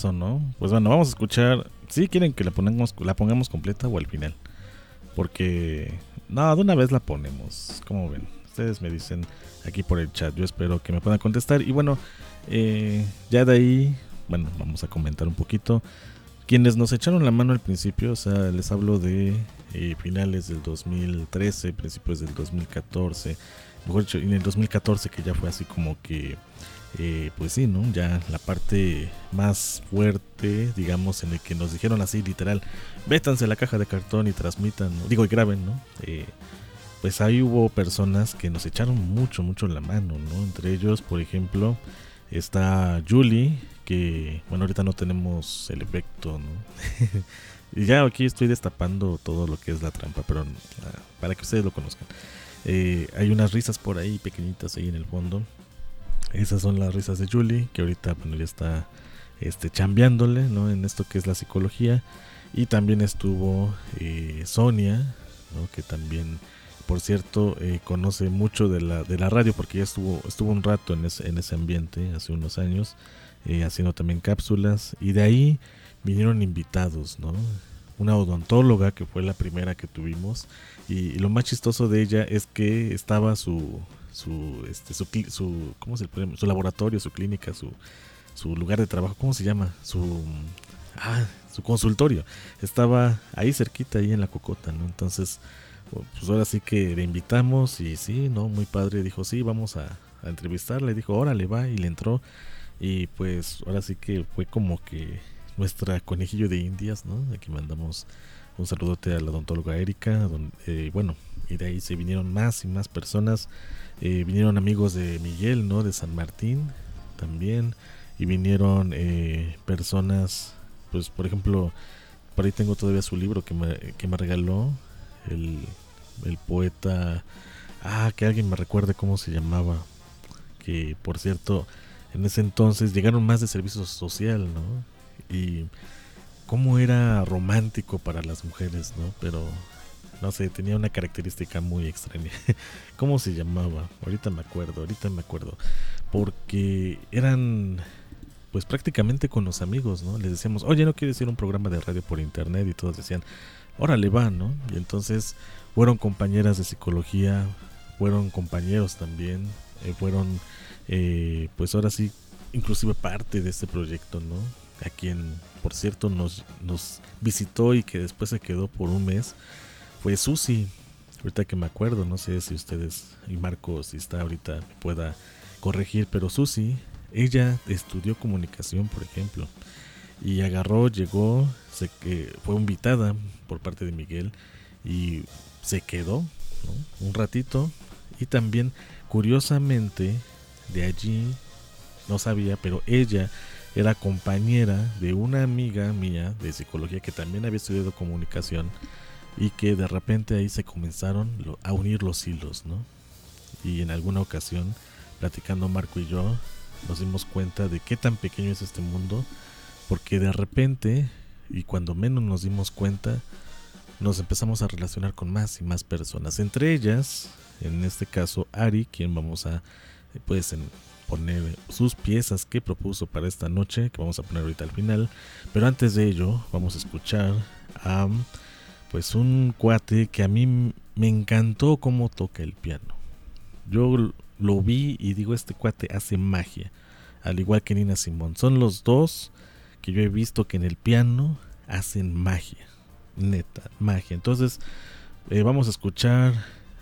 eso, ¿no? Pues bueno, vamos a escuchar. Si quieren que la pongamos, la pongamos completa o al final. Porque, no, de una vez la ponemos. ¿Cómo ven? Ustedes me dicen aquí por el chat. Yo espero que me puedan contestar. Y bueno, eh, ya de ahí, bueno, vamos a comentar un poquito. Quienes nos echaron la mano al principio, o sea, les hablo de eh, finales del dos mil trece, principios del dos mil catorce. Mejor dicho, en el dos mil catorce, que ya fue así como que, eh, pues sí, ¿no? Ya la parte más fuerte, digamos, en el que nos dijeron así, literal, vétanse la caja de cartón y transmitan, ¿no? Digo, y graben, ¿no? Eh, pues ahí hubo personas que nos echaron mucho, mucho la mano, ¿no? Entre ellos, por ejemplo, está Julie, que, bueno, ahorita no tenemos el efecto, ¿no? Y ya aquí estoy destapando todo lo que es la trampa, pero uh, para que ustedes lo conozcan. Eh, hay unas risas por ahí pequeñitas ahí en el fondo. Esas son las risas de Julie, que ahorita, bueno, ya está este, chambeándole, ¿no? En esto que es la psicología. Y también estuvo eh, Sonia, ¿no? Que también, por cierto, eh, conoce mucho de la, de la radio, porque ya estuvo, estuvo un rato en ese, en ese ambiente hace unos años. Eh, haciendo también cápsulas, y de ahí vinieron invitados, ¿no? Una odontóloga que fue la primera que tuvimos, y, y lo más chistoso de ella es que estaba su su este su, su ¿cómo se puede? Su laboratorio, su clínica, su su lugar de trabajo, ¿cómo se llama? Su ah, su consultorio estaba ahí cerquita, ahí en la Cocota, ¿no? Entonces, pues ahora sí que le invitamos, y sí, no, muy padre, dijo, sí, vamos a, a entrevistarle, dijo, órale, va, y le entró. Y pues ahora sí que fue como que nuestra conejillo de indias, ¿no? Aquí mandamos un saludote a la odontóloga Erika, donde, eh, bueno, y de ahí se vinieron más y más personas. Eh, vinieron amigos de Miguel, ¿no? De San Martín también. Y vinieron eh, personas, pues por ejemplo, por ahí tengo todavía su libro que me, que me regaló el, el poeta. Ah, que alguien me recuerde cómo se llamaba. Que por cierto, en ese entonces llegaron más de servicio social, ¿no? Y cómo era romántico para las mujeres, ¿no? Pero, no sé, tenía una característica muy extraña. ¿Cómo se llamaba? Ahorita me acuerdo, ahorita me acuerdo. Porque eran, pues prácticamente con los amigos, ¿no? Les decíamos, oye, ¿no quieres ir a un programa de radio por internet? Y todos decían, órale, va, ¿no? Y entonces fueron compañeras de psicología, fueron compañeros también, eh, fueron... Eh, pues ahora sí, inclusive parte de este proyecto, ¿no? A quien, por cierto, nos, nos visitó y que después se quedó por un mes, fue Susi. Ahorita que me acuerdo, no sé si ustedes, y Marco, si está ahorita, me pueda corregir, pero Susi, ella estudió comunicación, por ejemplo, y agarró, llegó, se, eh, fue invitada por parte de Miguel y se quedó, ¿no? Un ratito, y también, curiosamente, de allí, no sabía, pero ella era compañera de una amiga mía de psicología que también había estudiado comunicación, y que de repente ahí se comenzaron a unir los hilos, ¿no? Y en alguna ocasión, platicando Marco y yo, nos dimos cuenta de qué tan pequeño es este mundo, porque de repente, y cuando menos nos dimos cuenta, nos empezamos a relacionar con más y más personas, entre ellas, en este caso, Ari, quien vamos a pues poner sus piezas que propuso para esta noche, que vamos a poner ahorita al final. Pero antes de ello vamos a escuchar a pues un cuate que a mí me encantó cómo toca el piano. Yo lo vi y digo, este cuate hace magia, al igual que Nina Simone. Son los dos que yo he visto que en el piano hacen magia, neta, magia. Entonces eh, vamos a escuchar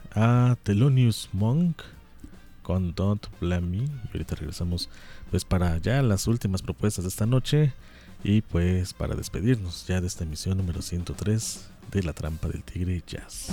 a Thelonious Monk con Don't Blame Me, y ahorita regresamos pues para ya las últimas propuestas de esta noche, y pues para despedirnos ya de esta emisión número ciento tres de La Trampa del Tigre Jazz.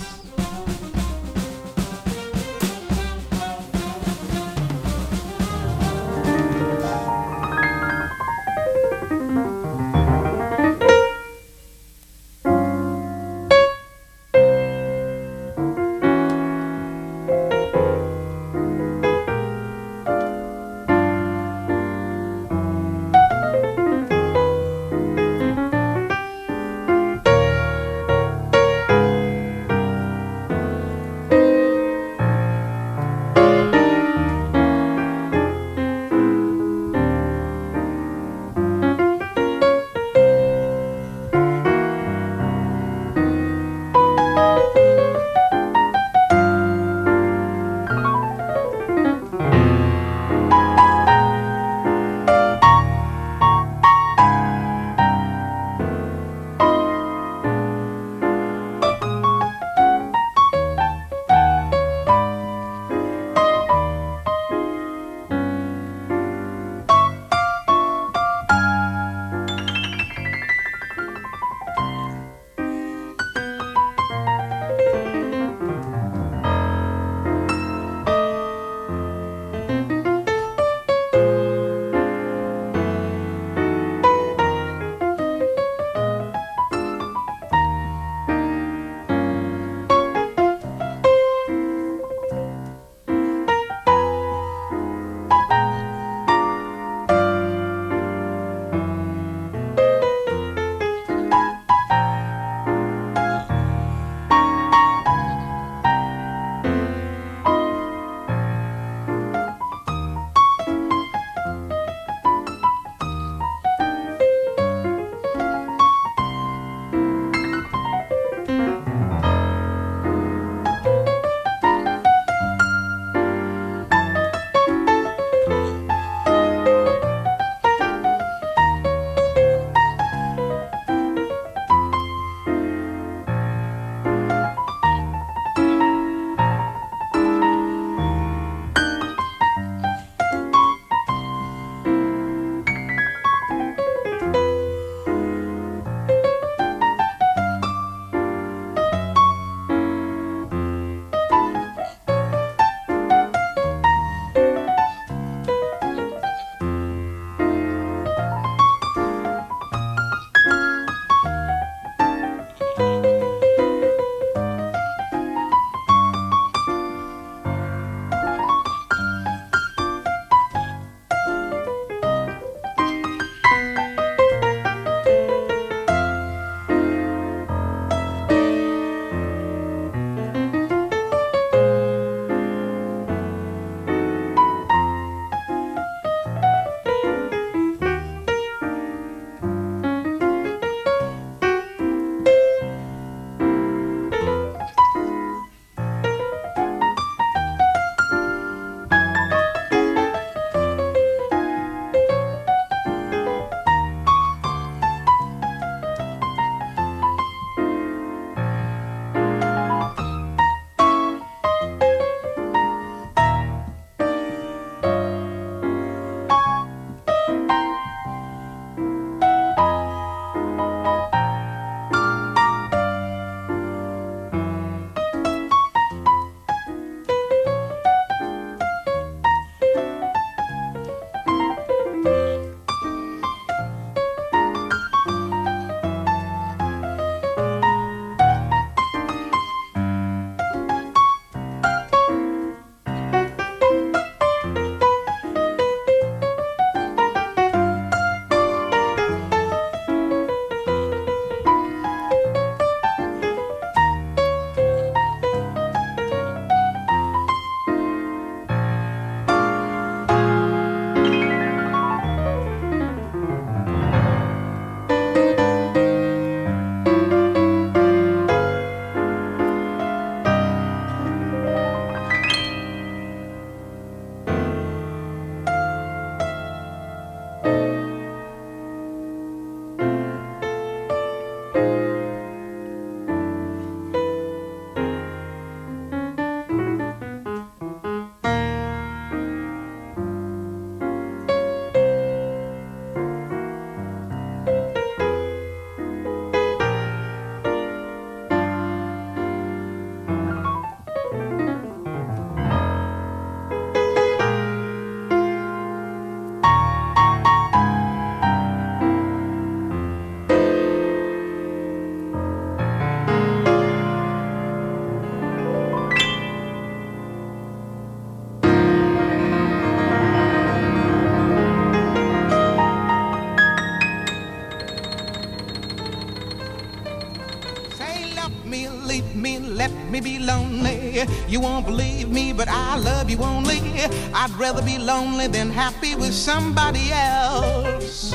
love me, leave me, let me be lonely. You won't believe me, but I love you only. I'd rather be lonely than happy with somebody else.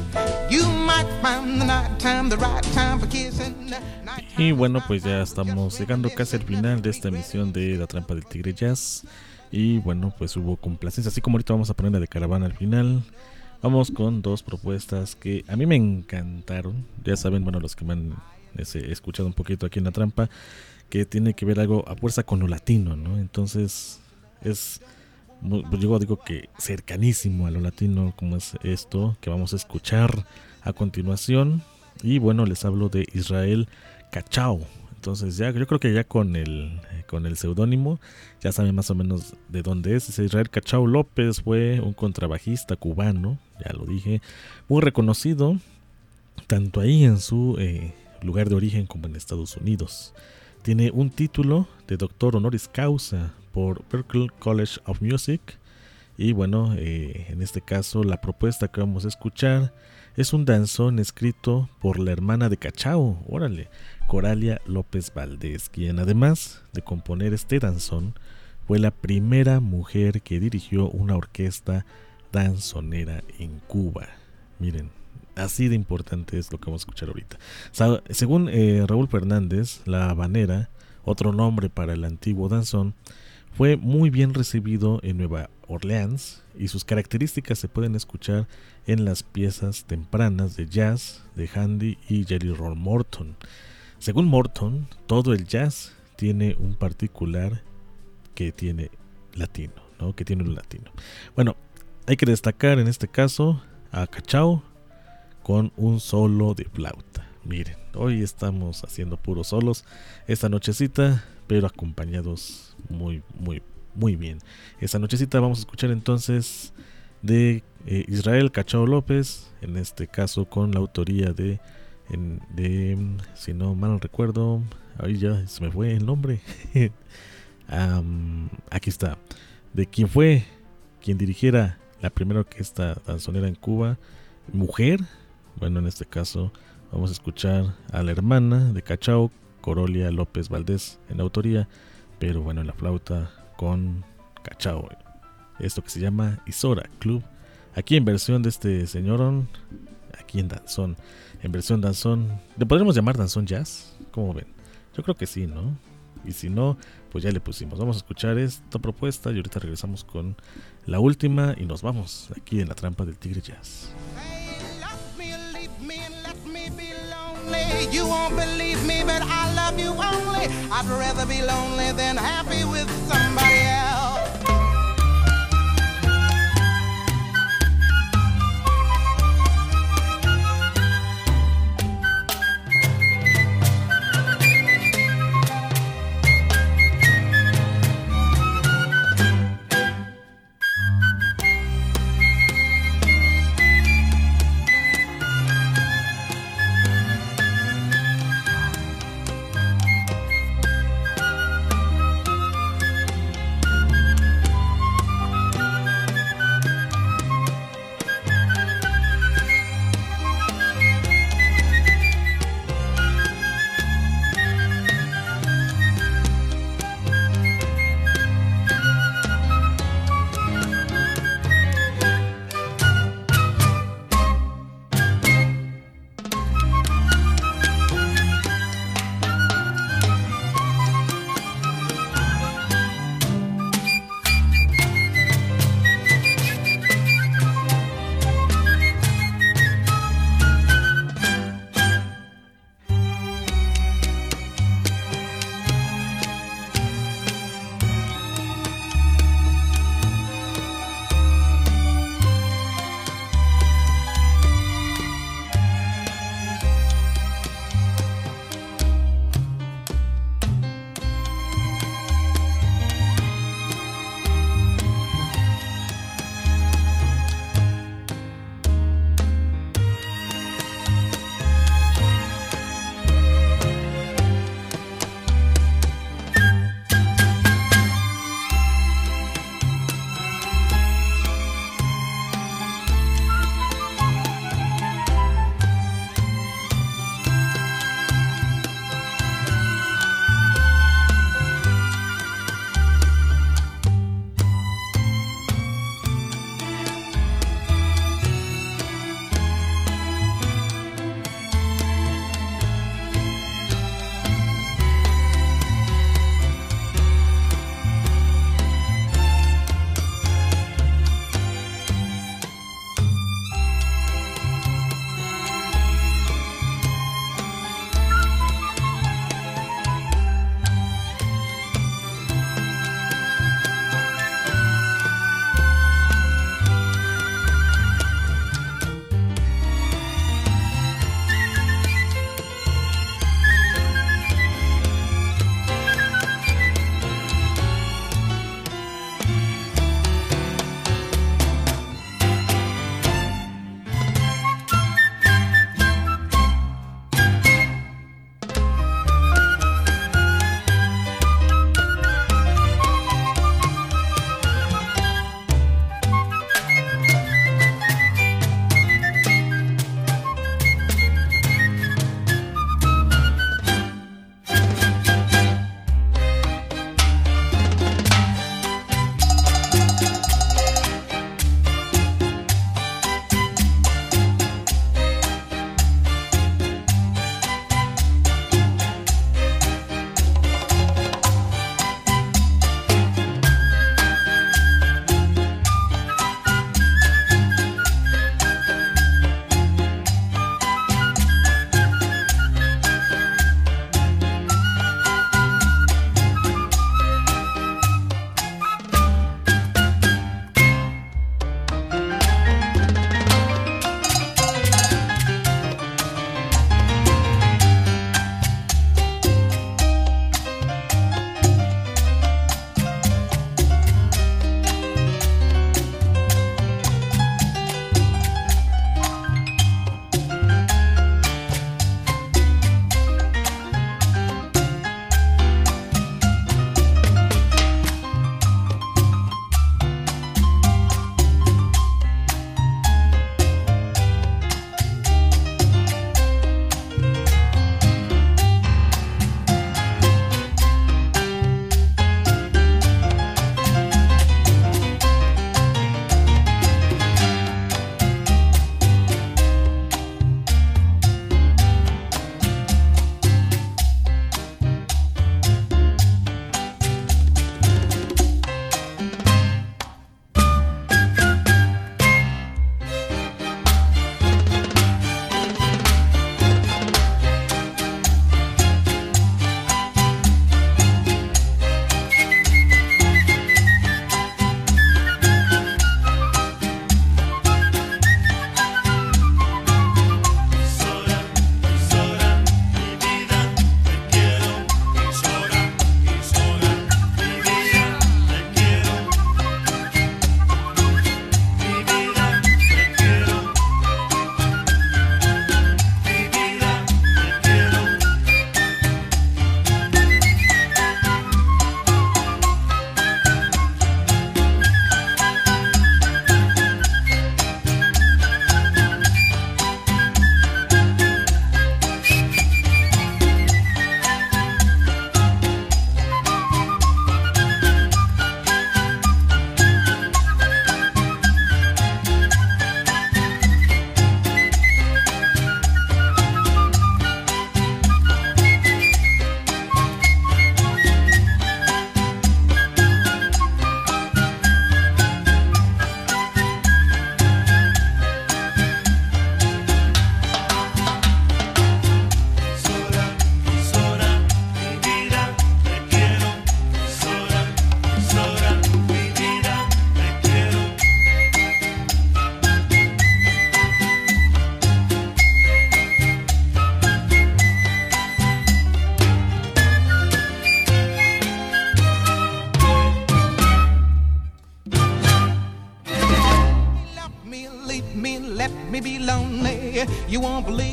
You might find the night time the right time for kissing. Y bueno, pues ya estamos llegando casi al final de esta emisión de La Trampa del Tigre Jazz. Y bueno, pues hubo complacencia, así como ahorita vamos a poner la de Caravana al final. Vamos con dos propuestas que a mí me encantaron. Ya saben, bueno, los que me han ese, escuchado un poquito aquí en La Trampa, que tiene que ver algo a fuerza con lo latino, ¿no? Entonces es, yo digo que cercanísimo a lo latino, como es esto que vamos a escuchar a continuación. Y bueno, les hablo de Israel Cachao. Entonces ya, yo creo que ya con el con el seudónimo ya saben más o menos de dónde es. Israel Cachao López fue un contrabajista cubano, ya lo dije, muy reconocido tanto ahí en su eh, lugar de origen como en Estados Unidos. Tiene un título de doctor honoris causa por Berklee College of Music. Y bueno, eh, en este caso la propuesta que vamos a escuchar es un danzón escrito por la hermana de Cachao, órale, Coralia López Valdés, quien además de componer este danzón, fue la primera mujer que dirigió una orquesta danzonera en Cuba. Miren, así de importante es lo que vamos a escuchar ahorita. Sa- según eh, Raúl Fernández, la habanera, otro nombre para el antiguo danzón, fue muy bien recibido en Nueva Orleans y sus características se pueden escuchar en las piezas tempranas de jazz de Handy y Jelly Roll Morton. Según Morton, todo el jazz tiene un particular que tiene latino, ¿no? Que tiene un latino. Bueno, hay que destacar en este caso a Cachao con un solo de flauta. Miren, hoy estamos haciendo puros solos esta nochecita, pero acompañados muy, muy, muy bien. Esta nochecita vamos a escuchar entonces de eh, Israel Cachao López, en este caso con la autoría de, en, de si no mal recuerdo, ahí ya se me fue el nombre. um, aquí está, de quien fue quien dirigiera la primera orquesta danzonera en Cuba, mujer. Bueno, en este caso vamos a escuchar a la hermana de Cachao, Coralia López Valdés, en la autoría, pero bueno, en la flauta con Cachao. Esto que se llama Isora Club, aquí en versión de este señorón, aquí en danzón, en versión danzón. ¿Le podríamos llamar danzón jazz? ¿Cómo ven? Yo creo que sí, ¿no? Y si no, pues ya le pusimos. Vamos a escuchar esta propuesta y ahorita regresamos con la última y nos vamos aquí en La Trampa del Tigre Jazz. You won't believe me, but I love you only. I'd rather be lonely than happy with somebody else.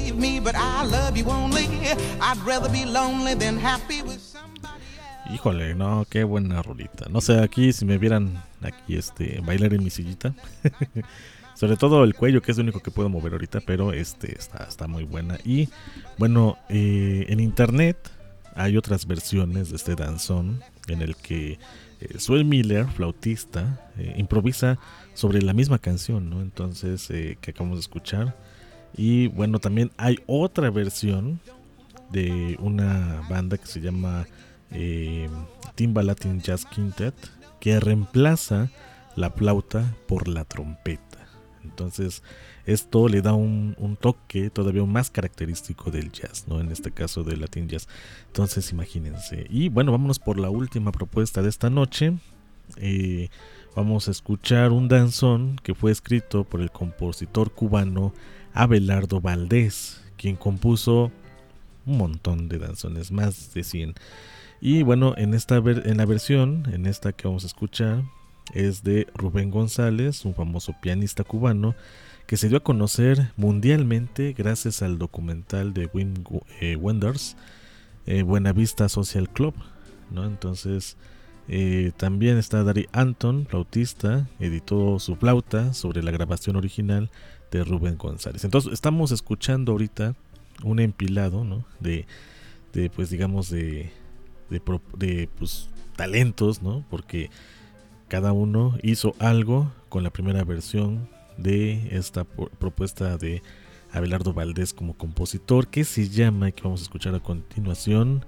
believe me, but I love you only. I'd rather be lonely than happy with somebody else. Híjole, no, qué buena rolita. No sé, aquí si me vieran aquí este bailar en mi sillita. Sobre todo el cuello, que es lo único que puedo mover ahorita, pero este está, está muy buena. Y bueno, eh, en internet hay otras versiones de este danzón en el que eh, Swell Miller, flautista, eh, improvisa sobre la misma canción, ¿no? Entonces, eh, que acabamos de escuchar. Y bueno, también hay otra versión de una banda que se llama eh, Timba Latin Jazz Quintet, que reemplaza la flauta por la trompeta. Entonces esto le da un, un toque todavía más característico del jazz, ¿no? En este caso del Latin Jazz. Entonces imagínense. Y bueno, vámonos por la última propuesta de esta noche. Eh, vamos a escuchar un danzón que fue escrito por el compositor cubano Abelardo Valdés, quien compuso un montón de danzones, más de cien. Y bueno, en esta ver- en la versión, en esta que vamos a escuchar, es de Rubén González, un famoso pianista cubano que se dio a conocer mundialmente gracias al documental de Wim eh, Wenders, eh, Buenavista Social Club, ¿no? Entonces eh, también está Daryl Anton, flautista, editó su flauta sobre la grabación original de Rubén González. Entonces estamos escuchando ahorita un empilado, ¿no? de, de pues digamos de de, de pues, talentos, ¿no? Porque cada uno hizo algo con la primera versión de esta por, propuesta de Abelardo Valdés como compositor, que se llama, y que vamos a escuchar a continuación,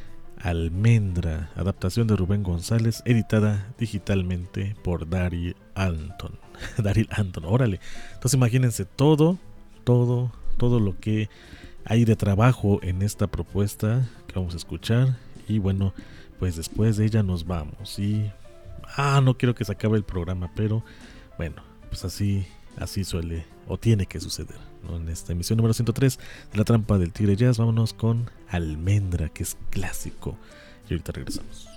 Almendra, adaptación de Rubén González, editada digitalmente por Daryl Anton. Daryl Anton, órale. Entonces imagínense todo, todo, todo lo que hay de trabajo en esta propuesta que vamos a escuchar. Y bueno, pues después de ella nos vamos. Y ah, no quiero que se acabe el programa, pero bueno, pues así, así suele o tiene que suceder, ¿no? En esta emisión número ciento tres de La Trampa del Tigre Jazz, vámonos con Almendra, que es clásico. Y ahorita regresamos.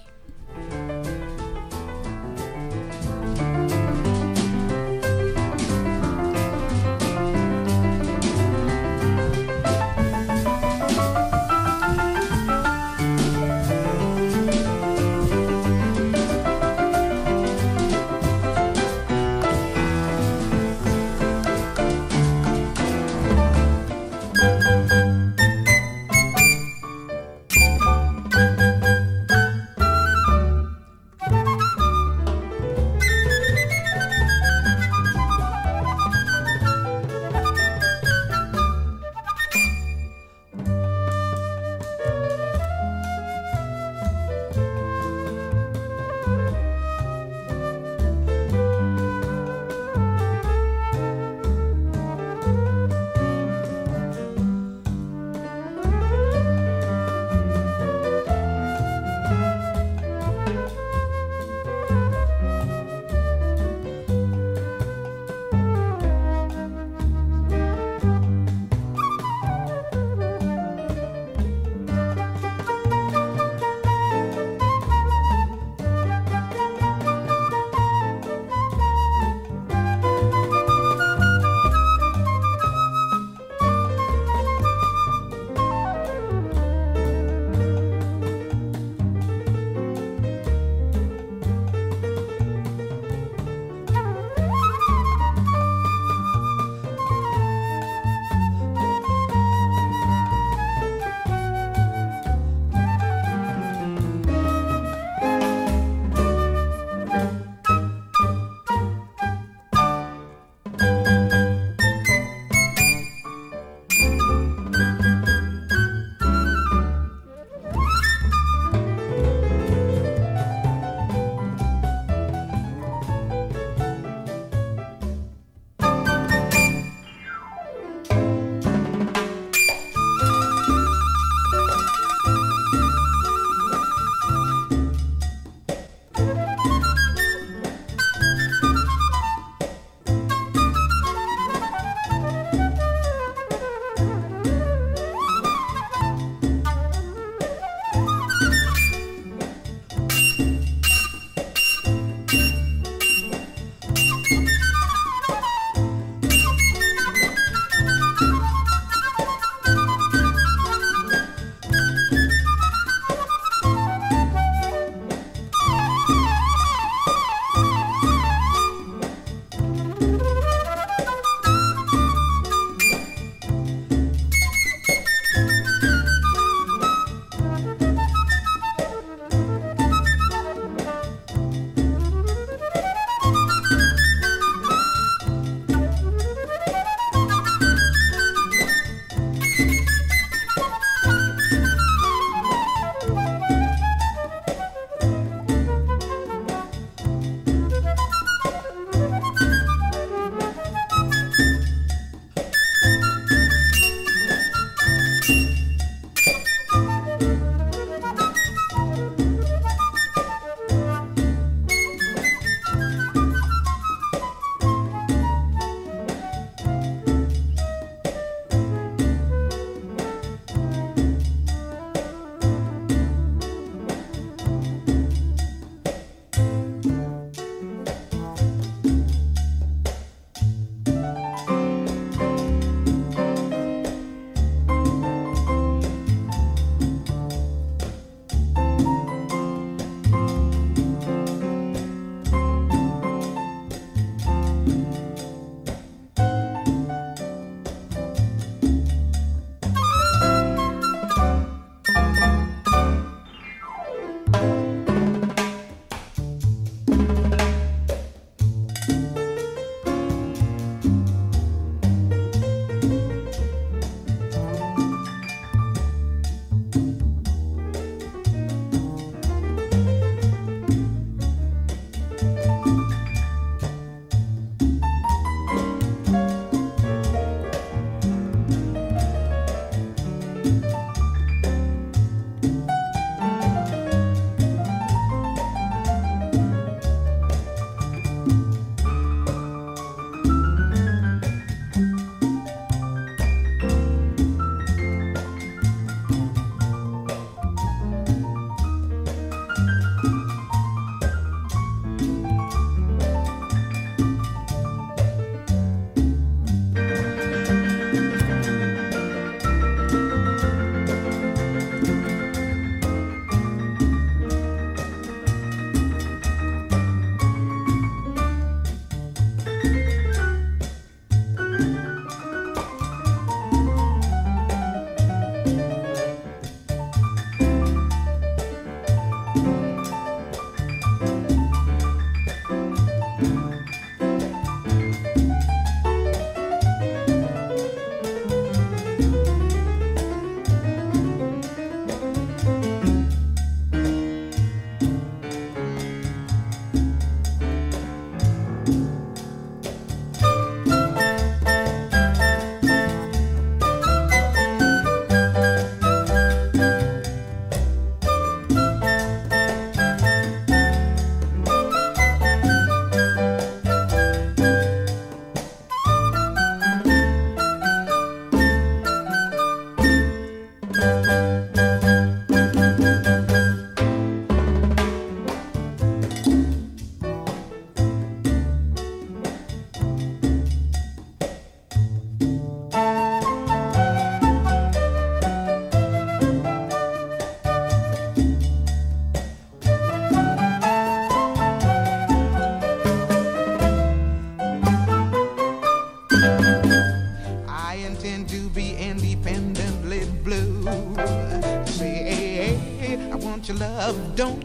love don't.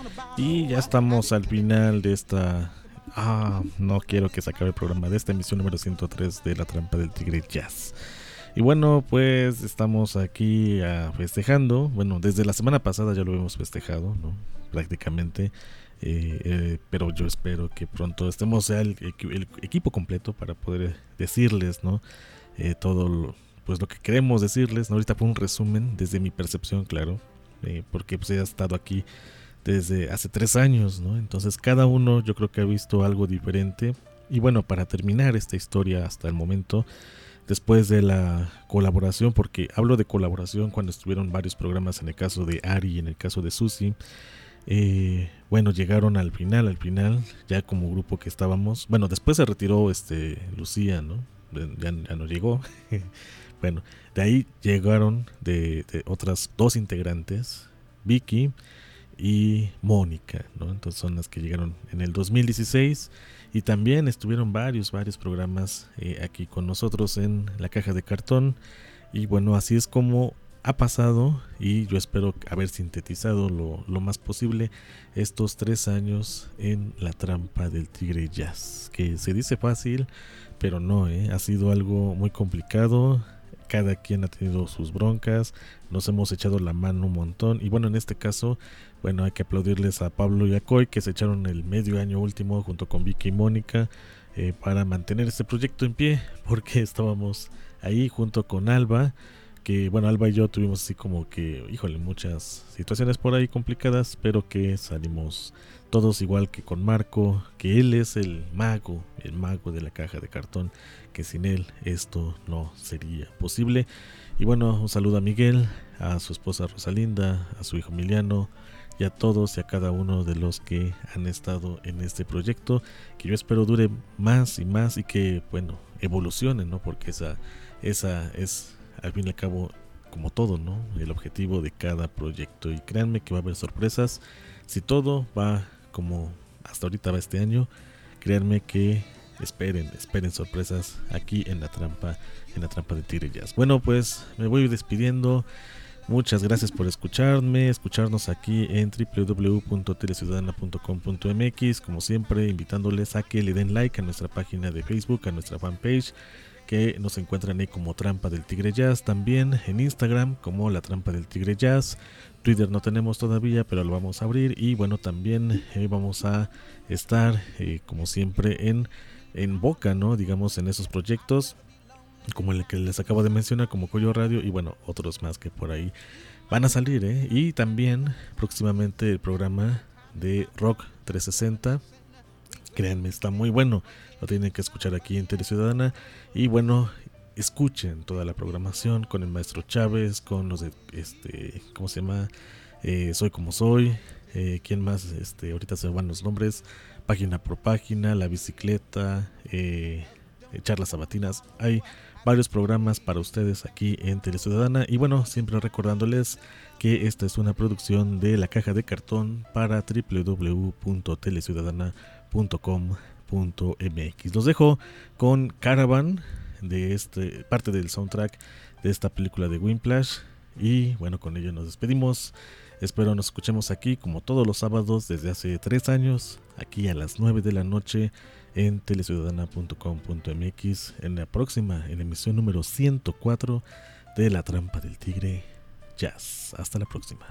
Y ya estamos al final de esta... Ah, no quiero que se acabe el programa de esta emisión número ciento tres de La Trampa del Tigre Jazz. Y bueno, pues estamos aquí uh, festejando. Bueno, desde la semana pasada ya lo hemos festejado, ¿no? Prácticamente. Eh, eh, pero yo espero que pronto estemos ya el, el equipo completo para poder decirles, ¿no? Eh, todo lo, pues lo que queremos decirles, ¿no? Ahorita fue un resumen desde mi percepción, claro, eh, porque pues he estado aquí desde hace tres años, ¿no? Entonces cada uno yo creo que ha visto algo diferente. Y bueno, para terminar esta historia hasta el momento, después de la colaboración, porque hablo de colaboración cuando estuvieron varios programas, en el caso de Ari y en el caso de Susi, eh, bueno, llegaron al final, al final, ya como grupo que estábamos. Bueno, después se retiró este Lucía, ¿no? Ya, ya no llegó. Bueno, de ahí llegaron de, de otras dos integrantes, Vicky y Mónica, ¿no? Entonces son las que llegaron en el dos mil dieciséis y también estuvieron varios, varios programas eh, aquí con nosotros en La Caja de Cartón. Y bueno, así es como ha pasado, y yo espero haber sintetizado lo, lo más posible estos tres años en La Trampa del Tigre Jazz, que se dice fácil, pero no, ¿eh? Ha sido algo muy complicado. Cada quien ha tenido sus broncas, nos hemos echado la mano un montón. Y bueno, en este caso, bueno, hay que aplaudirles a Pablo y a Coy, que se echaron el medio año último junto con Vicky y Mónica eh, para mantener este proyecto en pie, porque estábamos ahí junto con Alba, que bueno, Alba y yo tuvimos así como que, híjole, muchas situaciones por ahí complicadas, pero que salimos todos, igual que con Marco, que él es el mago, el mago de La Caja de Cartón, que sin él esto no sería posible. Y bueno, un saludo a Miguel, a su esposa Rosalinda, a su hijo Emiliano, y a todos y a cada uno de los que han estado en este proyecto, que yo espero dure más y más y que, bueno, evolucione, ¿no? Porque esa, esa es, al fin y al cabo, como todo, ¿no? El objetivo de cada proyecto. Y créanme que va a haber sorpresas. Si todo va como hasta ahorita va este año, créanme que esperen, esperen sorpresas aquí en la trampa, en la trampa de Tigre Jazz. Bueno, pues me voy despidiendo. Muchas gracias por escucharme, escucharnos aquí en doble u doble u doble u punto teleciudadana punto com punto m x. Como siempre, invitándoles a que le den like a nuestra página de Facebook, a nuestra fanpage, que nos encuentran ahí como Trampa del Tigre Jazz. También en Instagram como La Trampa del Tigre Jazz. Twitter no tenemos todavía, pero lo vamos a abrir. Y bueno, también eh, vamos a estar, eh, como siempre, en, en boca, ¿no? Digamos, en esos proyectos, como el que les acabo de mencionar, como Coyo Radio, y bueno, otros más que por ahí van a salir, ¿eh? Y también próximamente el programa de Rock trescientos sesenta. Créanme, está muy bueno, lo tienen que escuchar aquí en Teleciudadana. Y bueno, escuchen toda la programación con el maestro Chávez, con los de, este, ¿cómo se llama? Eh, soy como soy, eh, ¿quién más? Este, ahorita se van los nombres, página por página, La Bicicleta, eh, charlas sabatinas. Hay varios programas para ustedes aquí en Teleciudadana. Y bueno, siempre recordándoles que esta es una producción de La Caja de Cartón para doble u doble u doble u punto teleciudadana punto com punto m x. Los dejo con Caravan, de este, parte del soundtrack de esta película de Whiplash. Y bueno, con ello nos despedimos. Espero nos escuchemos aquí como todos los sábados desde hace tres años, aquí a las nueve de la noche en teleciudadana punto com punto m x, en la próxima, en la emisión número ciento cuatro de La Trampa del Tigre Jazz. Hasta la próxima.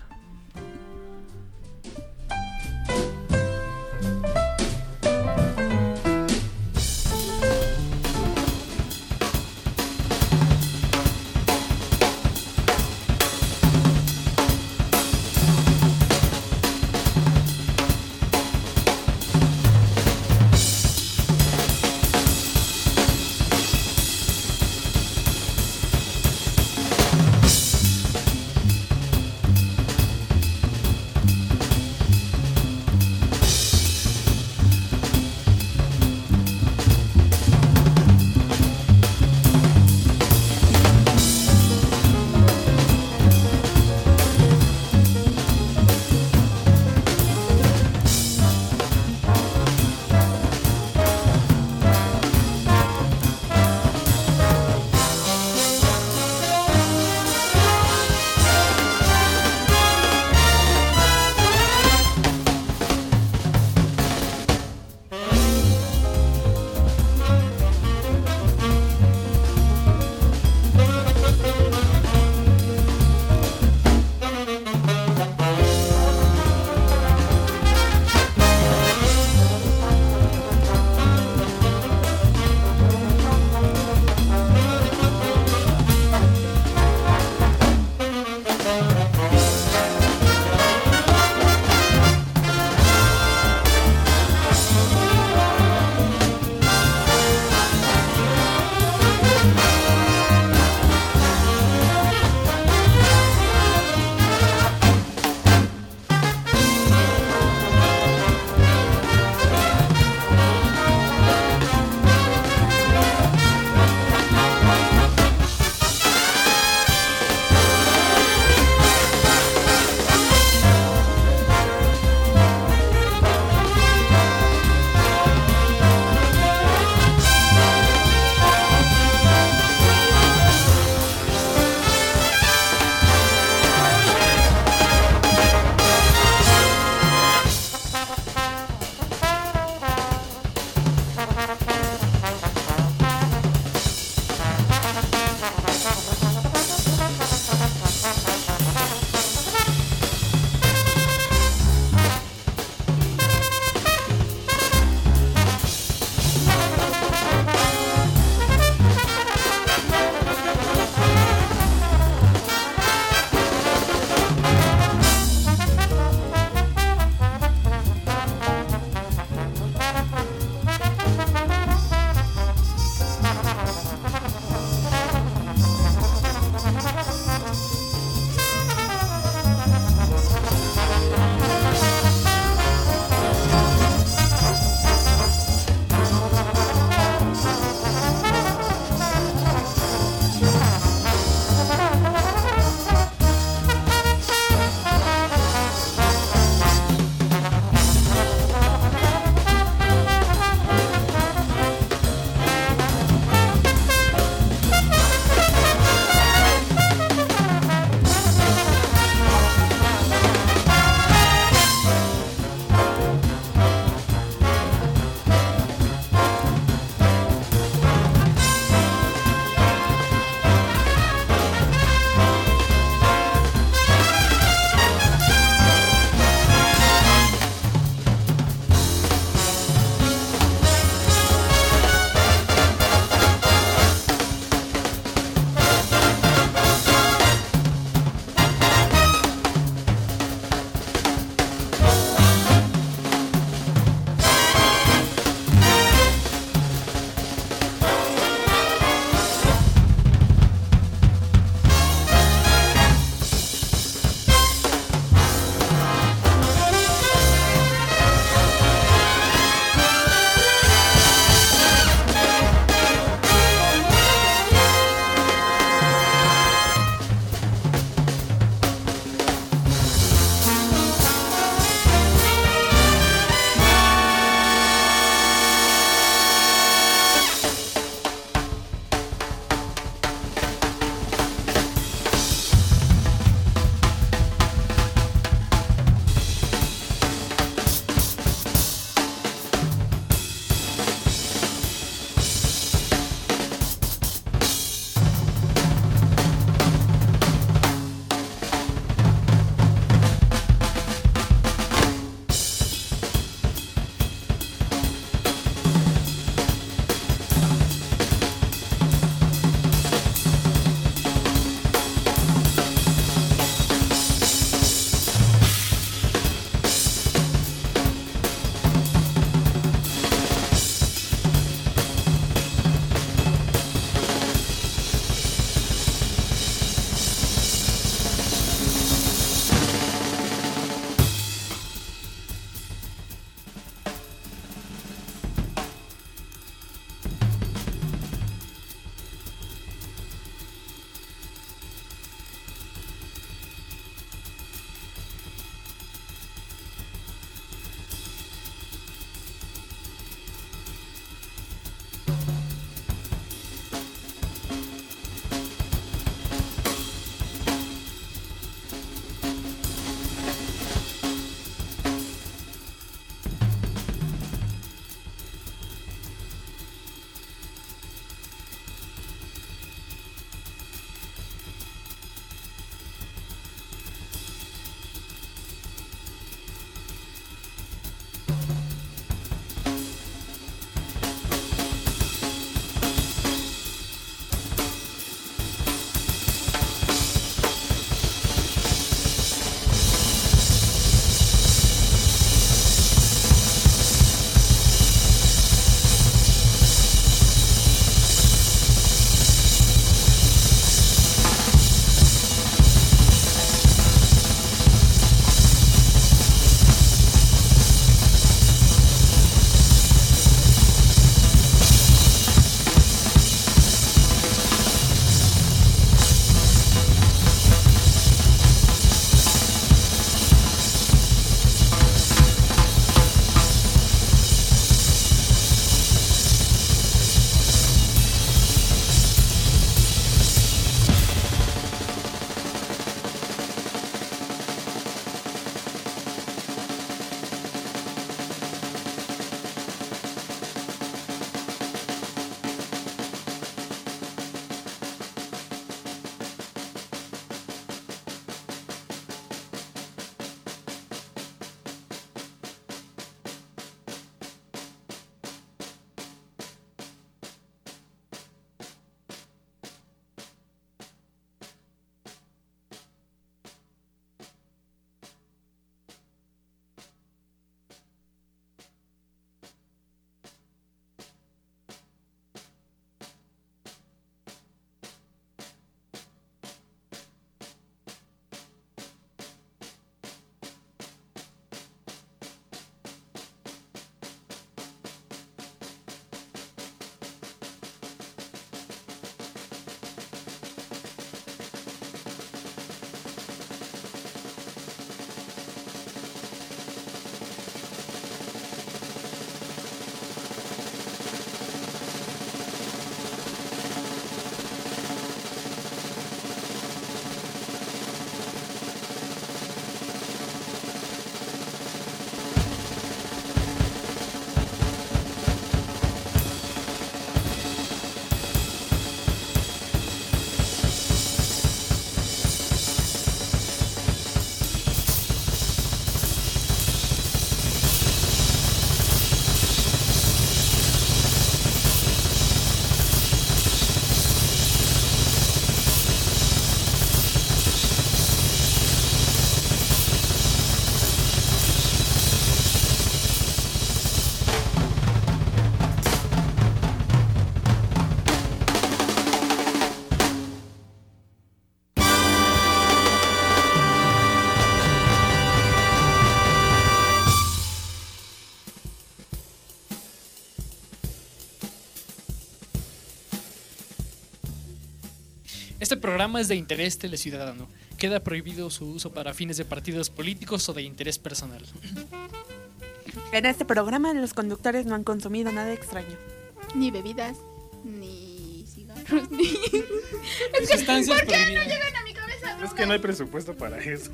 Este programa es de interés teleciudadano. Queda prohibido su uso para fines de partidos políticos o de interés personal. En este programa los conductores no han consumido nada extraño. Ni bebidas, ni cigarros, ni... Es que, Sustancias ¿por qué no prohibidas. llegan a mi cabeza? Es que no hay presupuesto para eso.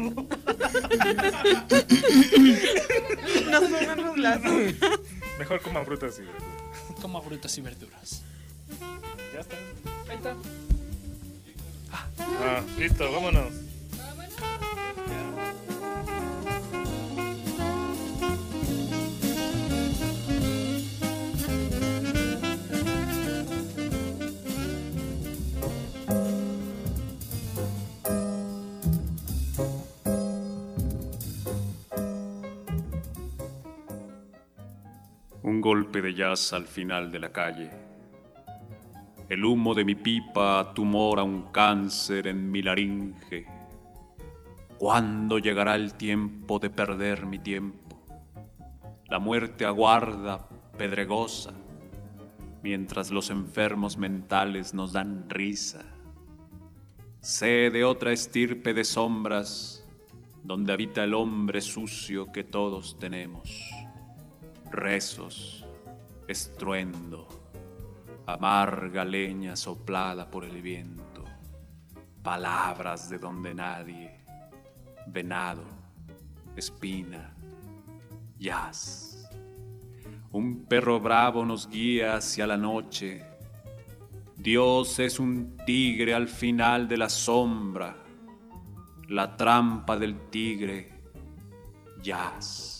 Nos ponemos las... Mejor coman frutas y verduras. Coma frutas y verduras. Ya está. Ahí está. Ah, listo, vámonos. Un golpe de jazz al final de la calle. El humo de mi pipa tumora un cáncer en mi laringe. ¿Cuándo llegará el tiempo de perder mi tiempo? La muerte aguarda, pedregosa, mientras los enfermos mentales nos dan risa. Sé de otra estirpe de sombras, donde habita el hombre sucio que todos tenemos. Rezos, estruendo, amarga leña soplada por el viento, palabras de donde nadie, venado, espina, jazz. Un perro bravo nos guía hacia la noche. Dios es un tigre al final de la sombra, la trampa del tigre, jazz.